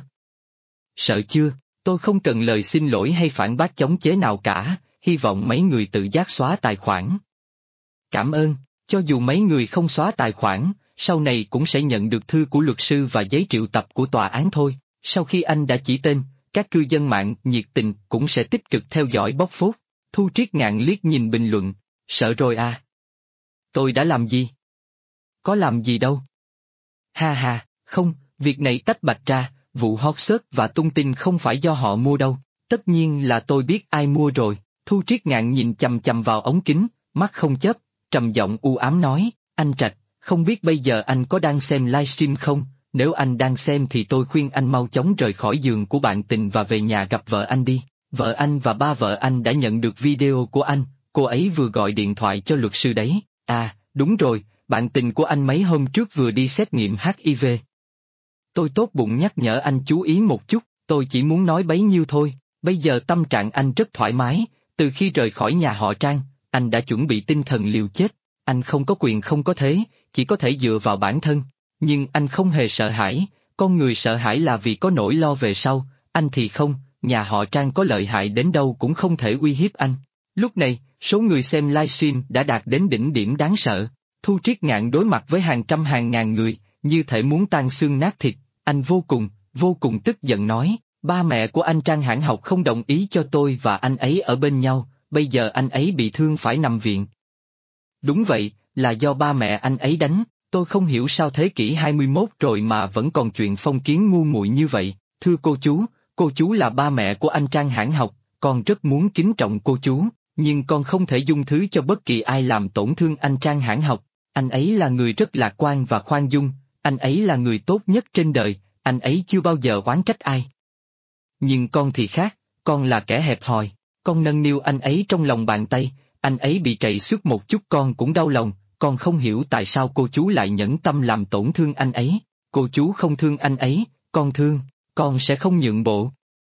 Sợ chưa? Tôi không cần lời xin lỗi hay phản bác chống chế nào cả, hy vọng mấy người tự giác xóa tài khoản. Cảm ơn, cho dù mấy người không xóa tài khoản, sau này cũng sẽ nhận được thư của luật sư và giấy triệu tập của tòa án thôi. Sau khi anh đã chỉ tên, các cư dân mạng nhiệt tình cũng sẽ tích cực theo dõi bóc phốt. Thu Triết Ngạn liếc nhìn bình luận, sợ rồi à? Tôi đã làm gì? Có làm gì đâu. Ha ha, không, việc này tách bạch ra, vụ hot search và tung tin không phải do họ mua đâu, tất nhiên là tôi biết ai mua rồi. Thu Triết Ngạn nhìn chằm chằm vào ống kính, mắt không chớp, trầm giọng u ám nói, anh Trạch, không biết bây giờ anh có đang xem livestream không, Nếu anh đang xem thì tôi khuyên anh mau chóng rời khỏi giường của bạn tình và về nhà gặp vợ anh đi. Vợ anh và ba vợ anh đã nhận được video của anh, cô ấy vừa gọi điện thoại cho luật sư đấy. À, đúng rồi, bạn tình của anh mấy hôm trước vừa đi xét nghiệm HIV. Tôi tốt bụng nhắc nhở anh chú ý một chút, tôi chỉ muốn nói bấy nhiêu thôi. Bây giờ tâm trạng anh rất thoải mái, từ khi rời khỏi nhà họ Trang, anh đã chuẩn bị tinh thần liều chết. Anh không có quyền không có thế, chỉ có thể dựa vào bản thân. Nhưng anh không hề sợ hãi, con người sợ hãi là vì có nỗi lo về sau, anh thì không, nhà họ Trang có lợi hại đến đâu cũng không thể uy hiếp anh. Lúc này, số người xem livestream đã đạt đến đỉnh điểm đáng sợ. Thu Triết Ngạn đối mặt với hàng trăm hàng ngàn người, như thể muốn tan xương nát thịt, anh vô cùng tức giận nói, ba mẹ của anh Trang Hãn Học không đồng ý cho tôi và anh ấy ở bên nhau, bây giờ anh ấy bị thương phải nằm viện. Đúng vậy, là do ba mẹ anh ấy đánh, tôi không hiểu sao thế kỷ 21 rồi mà vẫn còn chuyện phong kiến ngu muội như vậy. Thưa cô chú là ba mẹ của anh Trang Hãn Học, con rất muốn kính trọng cô chú, nhưng con không thể dung thứ cho bất kỳ ai làm tổn thương anh Trang Hãn Học. Anh ấy là người rất lạc quan và khoan dung, anh ấy là người tốt nhất trên đời, anh ấy chưa bao giờ oán trách ai. Nhưng con thì khác, con là kẻ hẹp hòi, con nâng niu anh ấy trong lòng bàn tay, anh ấy bị trầy xước một chút con cũng đau lòng, con không hiểu tại sao cô chú lại nhẫn tâm làm tổn thương anh ấy. Cô chú không thương anh ấy, con thương, con sẽ không nhượng bộ.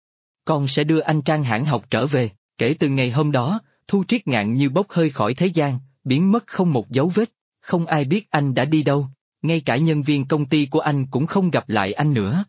Con sẽ đưa anh Trang Hãn Học trở về. Kể từ ngày hôm đó, Thu Triết Ngạn như bốc hơi khỏi thế gian, biến mất không một dấu vết, không ai biết anh đã đi đâu, ngay cả nhân viên công ty của anh cũng không gặp lại anh nữa.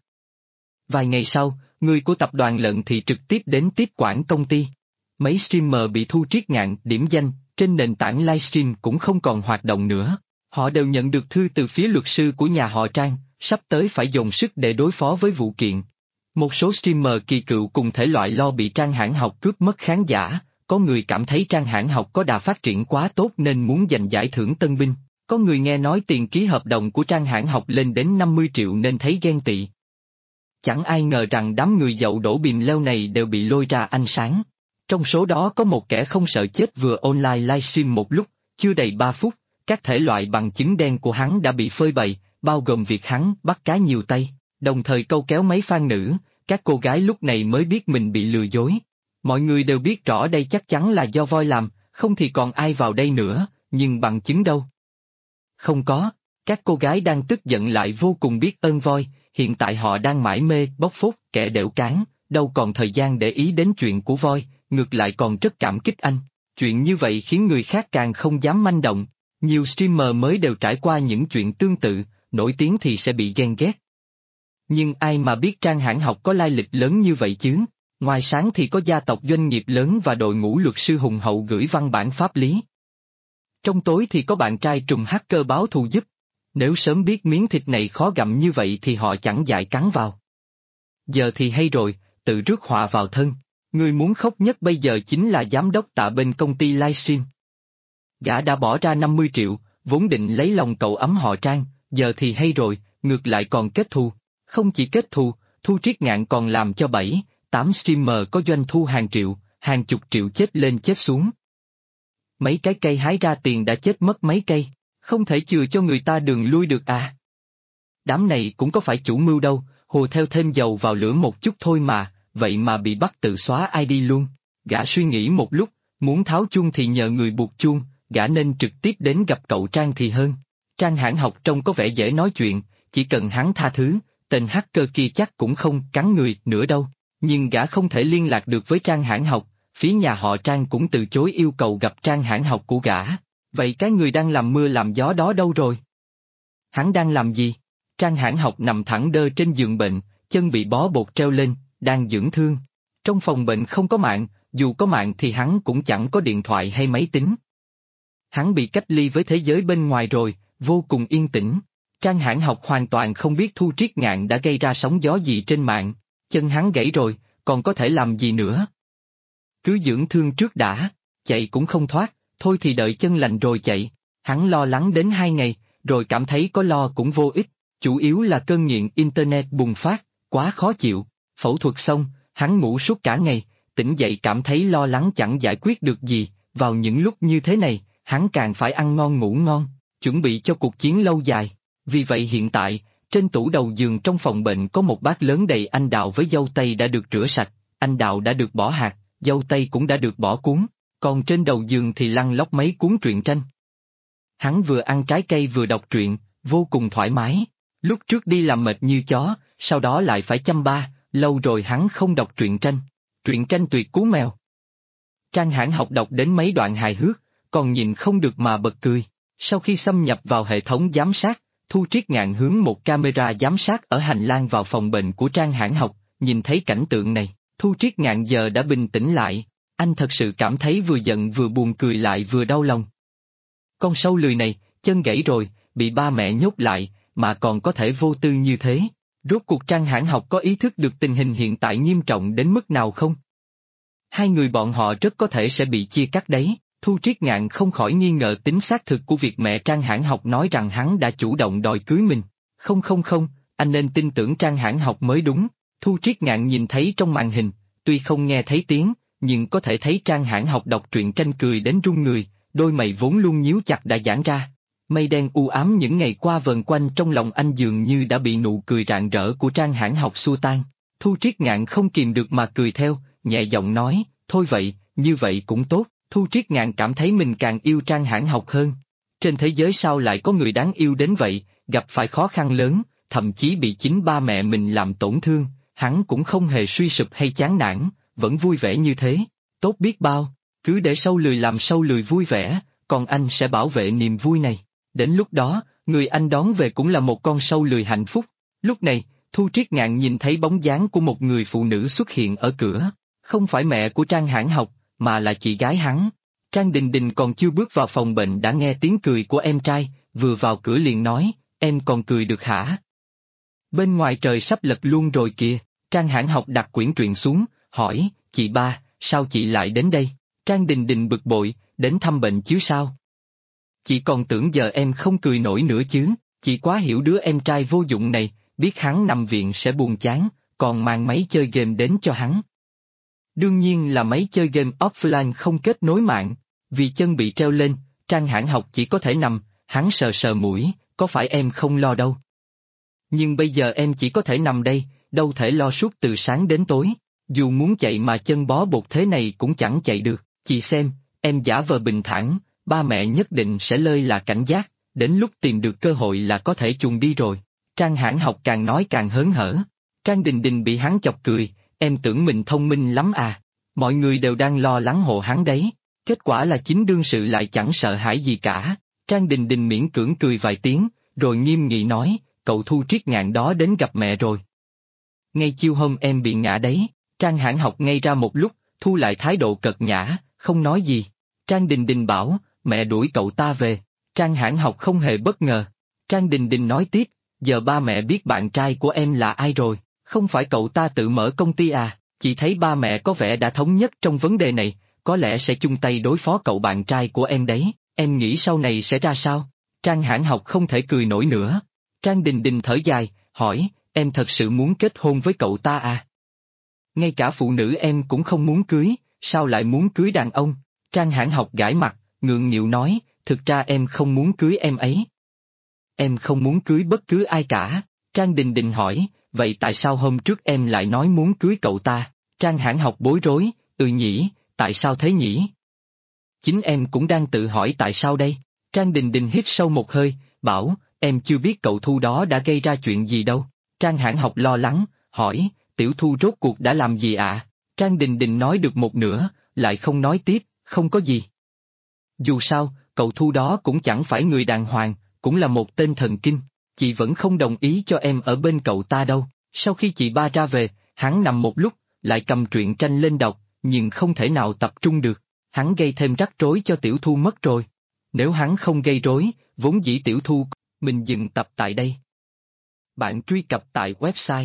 Vài ngày sau, người của tập đoàn Lận Thị trực tiếp đến tiếp quản công ty. Mấy streamer bị Thu Triết Ngạn điểm danh, trên nền tảng livestream cũng không còn hoạt động nữa. Họ đều nhận được thư từ phía luật sư của nhà họ Trang, sắp tới phải dồn sức để đối phó với vụ kiện. Một số streamer kỳ cựu cùng thể loại lo bị Trang Hãn Học cướp mất khán giả, có người cảm thấy Trang Hãn Học có đà phát triển quá tốt nên muốn giành giải thưởng tân binh, có người nghe nói tiền ký hợp đồng của Trang Hãn Học lên đến 50 triệu nên thấy ghen tị. Chẳng ai ngờ rằng đám người dậu đổ bìm leo này đều bị lôi ra ánh sáng. Trong số đó có một kẻ không sợ chết vừa online livestream một lúc, chưa đầy 3 phút, các thể loại bằng chứng đen của hắn đã bị phơi bày, bao gồm việc hắn bắt cá nhiều tay, đồng thời câu kéo mấy fan nữ, các cô gái lúc này mới biết mình bị lừa dối. Mọi người đều biết rõ đây chắc chắn là do voi làm, không thì còn ai vào đây nữa, nhưng bằng chứng đâu? Không có, các cô gái đang tức giận lại vô cùng biết ơn voi, hiện tại họ đang mải mê bóc phốt kẻ đểu cán, đâu còn thời gian để ý đến chuyện của voi, ngược lại còn rất cảm kích anh. Chuyện như vậy khiến người khác càng không dám manh động, nhiều streamer mới đều trải qua những chuyện tương tự, nổi tiếng thì sẽ bị ghen ghét. Nhưng ai mà biết Trang Hãn Học có lai lịch lớn như vậy chứ? Ngoài sáng thì có gia tộc doanh nghiệp lớn và đội ngũ luật sư hùng hậu gửi văn bản pháp lý. Trong tối thì có bạn trai trùm hacker báo thù giúp. Nếu sớm biết miếng thịt này khó gặm như vậy thì họ chẳng dại cắn vào. Giờ thì hay rồi, tự rước họa vào thân. Người muốn khóc nhất bây giờ chính là giám đốc Tạ bên công ty livestream. Gã đã bỏ ra 50 triệu, vốn định lấy lòng cậu ấm họ Trang, giờ thì hay rồi, ngược lại còn kết thù. Không chỉ kết thù, Thu Triết Ngạn còn làm cho 7-8 streamer có doanh thu hàng triệu, hàng chục triệu chết lên chết xuống. Mấy cái cây hái ra tiền đã chết mất mấy cây, không thể chừa cho người ta đường lui được à. Đám này cũng có phải chủ mưu đâu, hồ theo thêm dầu vào lửa một chút thôi mà, vậy mà bị bắt tự xóa ID luôn. Gã suy nghĩ một lúc, muốn tháo chuông thì nhờ người buộc chuông, gã nên trực tiếp đến gặp cậu Trang thì hơn. Trang Hãn Học trông có vẻ dễ nói chuyện, chỉ cần hắn tha thứ, tên hacker kia chắc cũng không cắn người nữa đâu. Nhưng gã không thể liên lạc được với Trang Hãn Học, phía nhà họ Trang cũng từ chối yêu cầu gặp Trang Hãn Học của gã. Vậy cái người đang làm mưa làm gió đó đâu rồi? Hắn đang làm gì? Trang Hãn Học nằm thẳng đơ trên giường bệnh, chân bị bó bột treo lên, đang dưỡng thương. Trong phòng bệnh không có mạng, dù có mạng thì hắn cũng chẳng có điện thoại hay máy tính. Hắn bị cách ly với thế giới bên ngoài rồi, vô cùng yên tĩnh. Trang Hãn Học hoàn toàn không biết Thu Triết Ngạn đã gây ra sóng gió gì trên mạng, chân hắn gãy rồi, còn có thể làm gì nữa? Cứ dưỡng thương trước đã, chạy cũng không thoát, thôi thì đợi chân lành rồi chạy. Hắn lo lắng đến 2 ngày, rồi cảm thấy có lo cũng vô ích, chủ yếu là cơn nghiện Internet bùng phát, quá khó chịu. Phẫu thuật xong, hắn ngủ suốt cả ngày, tỉnh dậy cảm thấy lo lắng chẳng giải quyết được gì, vào những lúc như thế này, hắn càng phải ăn ngon ngủ ngon, chuẩn bị cho cuộc chiến lâu dài. Vì vậy hiện tại, Trên tủ đầu giường trong phòng bệnh có một bát lớn đầy anh đào với dâu tây đã được rửa sạch, anh đào đã được bỏ hạt, dâu tây cũng đã được bỏ cuống, còn trên đầu giường thì lăn lóc mấy cuốn truyện tranh. Hắn vừa ăn trái cây vừa đọc truyện, vô cùng thoải mái. Lúc trước đi làm mệt như chó, sau đó lại phải chăm ba, lâu rồi hắn không đọc truyện tranh. Truyện tranh tuyệt cú mèo. Trang Hãn Học đọc đến mấy đoạn hài hước, còn nhìn không được mà bật cười. Sau khi xâm nhập vào hệ thống giám sát, Thu Triết Ngạn hướng một camera giám sát ở hành lang vào phòng bệnh của Trang Hãn Học, nhìn thấy cảnh tượng này, Thu Triết Ngạn giờ đã bình tĩnh lại, anh thật sự cảm thấy vừa giận vừa buồn cười lại vừa đau lòng. Con sâu lười này, chân gãy rồi, bị ba mẹ nhốt lại, mà còn có thể vô tư như thế. Rốt cuộc Trang Hãn Học có ý thức được tình hình hiện tại nghiêm trọng đến mức nào không? Hai người bọn họ rất có thể sẽ bị chia cắt đấy. Thu Triết Ngạn không khỏi nghi ngờ tính xác thực của việc mẹ Trang Hãn Học nói rằng hắn đã chủ động đòi cưới mình. Không, anh nên tin tưởng Trang Hãn Học mới đúng. Thu Triết Ngạn nhìn thấy trong màn hình, tuy không nghe thấy tiếng, nhưng có thể thấy Trang Hãn Học đọc truyện tranh cười đến run người, đôi mày vốn luôn nhíu chặt đã giãn ra. Mây đen u ám những ngày qua vờn quanh trong lòng anh dường như đã bị nụ cười rạng rỡ của Trang Hãn Học xua tan. Thu Triết Ngạn không kìm được mà cười theo, nhẹ giọng nói, thôi vậy, như vậy cũng tốt. Thu Triết Ngạn cảm thấy mình càng yêu Trang Hãn Học hơn. Trên thế giới sao lại có người đáng yêu đến vậy, gặp phải khó khăn lớn, thậm chí bị chính ba mẹ mình làm tổn thương, hắn cũng không hề suy sụp hay chán nản, vẫn vui vẻ như thế. Tốt biết bao, cứ để sâu lười làm sâu lười vui vẻ, còn anh sẽ bảo vệ niềm vui này. Đến lúc đó, người anh đón về cũng là một con sâu lười hạnh phúc. Lúc này, Thu Triết Ngạn nhìn thấy bóng dáng của một người phụ nữ xuất hiện ở cửa. Không phải mẹ của Trang Hãn Học, mà là chị gái hắn. Trang Đình Đình còn chưa bước vào phòng bệnh đã nghe tiếng cười của em trai, vừa vào cửa liền nói, em còn cười được hả? Bên ngoài trời sắp lật luôn rồi kìa. Trang Hãn Học đặt quyển truyện xuống, hỏi, chị ba, sao chị lại đến đây? Trang Đình Đình bực bội, đến thăm bệnh chứ sao? Chị còn tưởng giờ em không cười nổi nữa chứ, chị quá hiểu đứa em trai vô dụng này, biết hắn nằm viện sẽ buồn chán, còn mang máy chơi game đến cho hắn. Đương nhiên là máy chơi game offline không kết nối mạng, vì chân bị treo lên, Trang Hãn Học chỉ có thể nằm, hắn sờ sờ mũi, có phải em không lo đâu. Nhưng bây giờ em chỉ có thể nằm đây, đâu thể lo suốt từ sáng đến tối, dù muốn chạy mà chân bó bột thế này cũng chẳng chạy được, chị xem, em giả vờ bình thản, ba mẹ nhất định sẽ lơi là cảnh giác, đến lúc tìm được cơ hội là có thể chuồn đi rồi. Trang Hãn Học càng nói càng hớn hở, Trang Đình Đình bị hắn chọc cười, em tưởng mình thông minh lắm à, mọi người đều đang lo lắng hộ hắn đấy, kết quả là chính đương sự lại chẳng sợ hãi gì cả. Trang Đình Đình miễn cưỡng cười vài tiếng, rồi nghiêm nghị nói, cậu Thu Triết Ngạn đó đến gặp mẹ rồi. Ngay chiều hôm em bị ngã đấy, Trang Hãn Học ngây ra một lúc, thu lại thái độ cợt nhã, không nói gì. Trang Đình Đình bảo, mẹ đuổi cậu ta về, Trang Hãn Học không hề bất ngờ. Trang Đình Đình nói tiếp, giờ ba mẹ biết bạn trai của em là ai rồi, không phải cậu ta tự mở công ty à, chị thấy ba mẹ có vẻ đã thống nhất trong vấn đề này, có lẽ sẽ chung tay đối phó cậu bạn trai của em đấy, em nghĩ sau này sẽ ra sao? Trang Hãn Học không thể cười nổi nữa. Trang Đình Đình thở dài, hỏi, em thật sự muốn kết hôn với cậu ta à? Ngay cả phụ nữ em cũng không muốn cưới, sao lại muốn cưới đàn ông? Trang Hãn Học gãi mặt, ngượng nghịu nói, thực ra em không muốn cưới em ấy. Em không muốn cưới bất cứ ai cả. Trang Đình Đình hỏi, vậy tại sao hôm trước em lại nói muốn cưới cậu ta? Trang Hãn Học bối rối, nhỉ, tại sao thế nhỉ? Chính em cũng đang tự hỏi tại sao đây. Trang Đình Đình hít sâu một hơi, bảo, em chưa biết cậu Thu đó đã gây ra chuyện gì đâu. Trang Hãn Học lo lắng, hỏi, Tiểu Thu rốt cuộc đã làm gì ạ? Trang Đình Đình nói được một nửa, lại không nói tiếp, không có gì. Dù sao, cậu Thu đó cũng chẳng phải người đàng hoàng, cũng là một tên thần kinh, chị vẫn không đồng ý cho em ở bên cậu ta đâu. Sau khi chị ba ra về, hắn nằm một lúc, lại cầm truyện tranh lên đọc, nhưng không thể nào tập trung được, hắn gây thêm rắc rối cho Tiểu Thu mất rồi. Nếu hắn không gây rối, vốn dĩ Tiểu Thu, mình dừng tập tại đây. Bạn truy cập tại website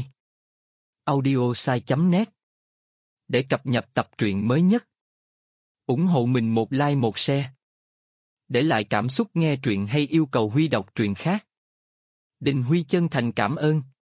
audiosai.net để cập nhật tập truyện mới nhất. Ủng hộ mình một like một share. Để lại cảm xúc nghe truyện hay yêu cầu Huy đọc truyện khác. Đình Huy chân thành cảm ơn.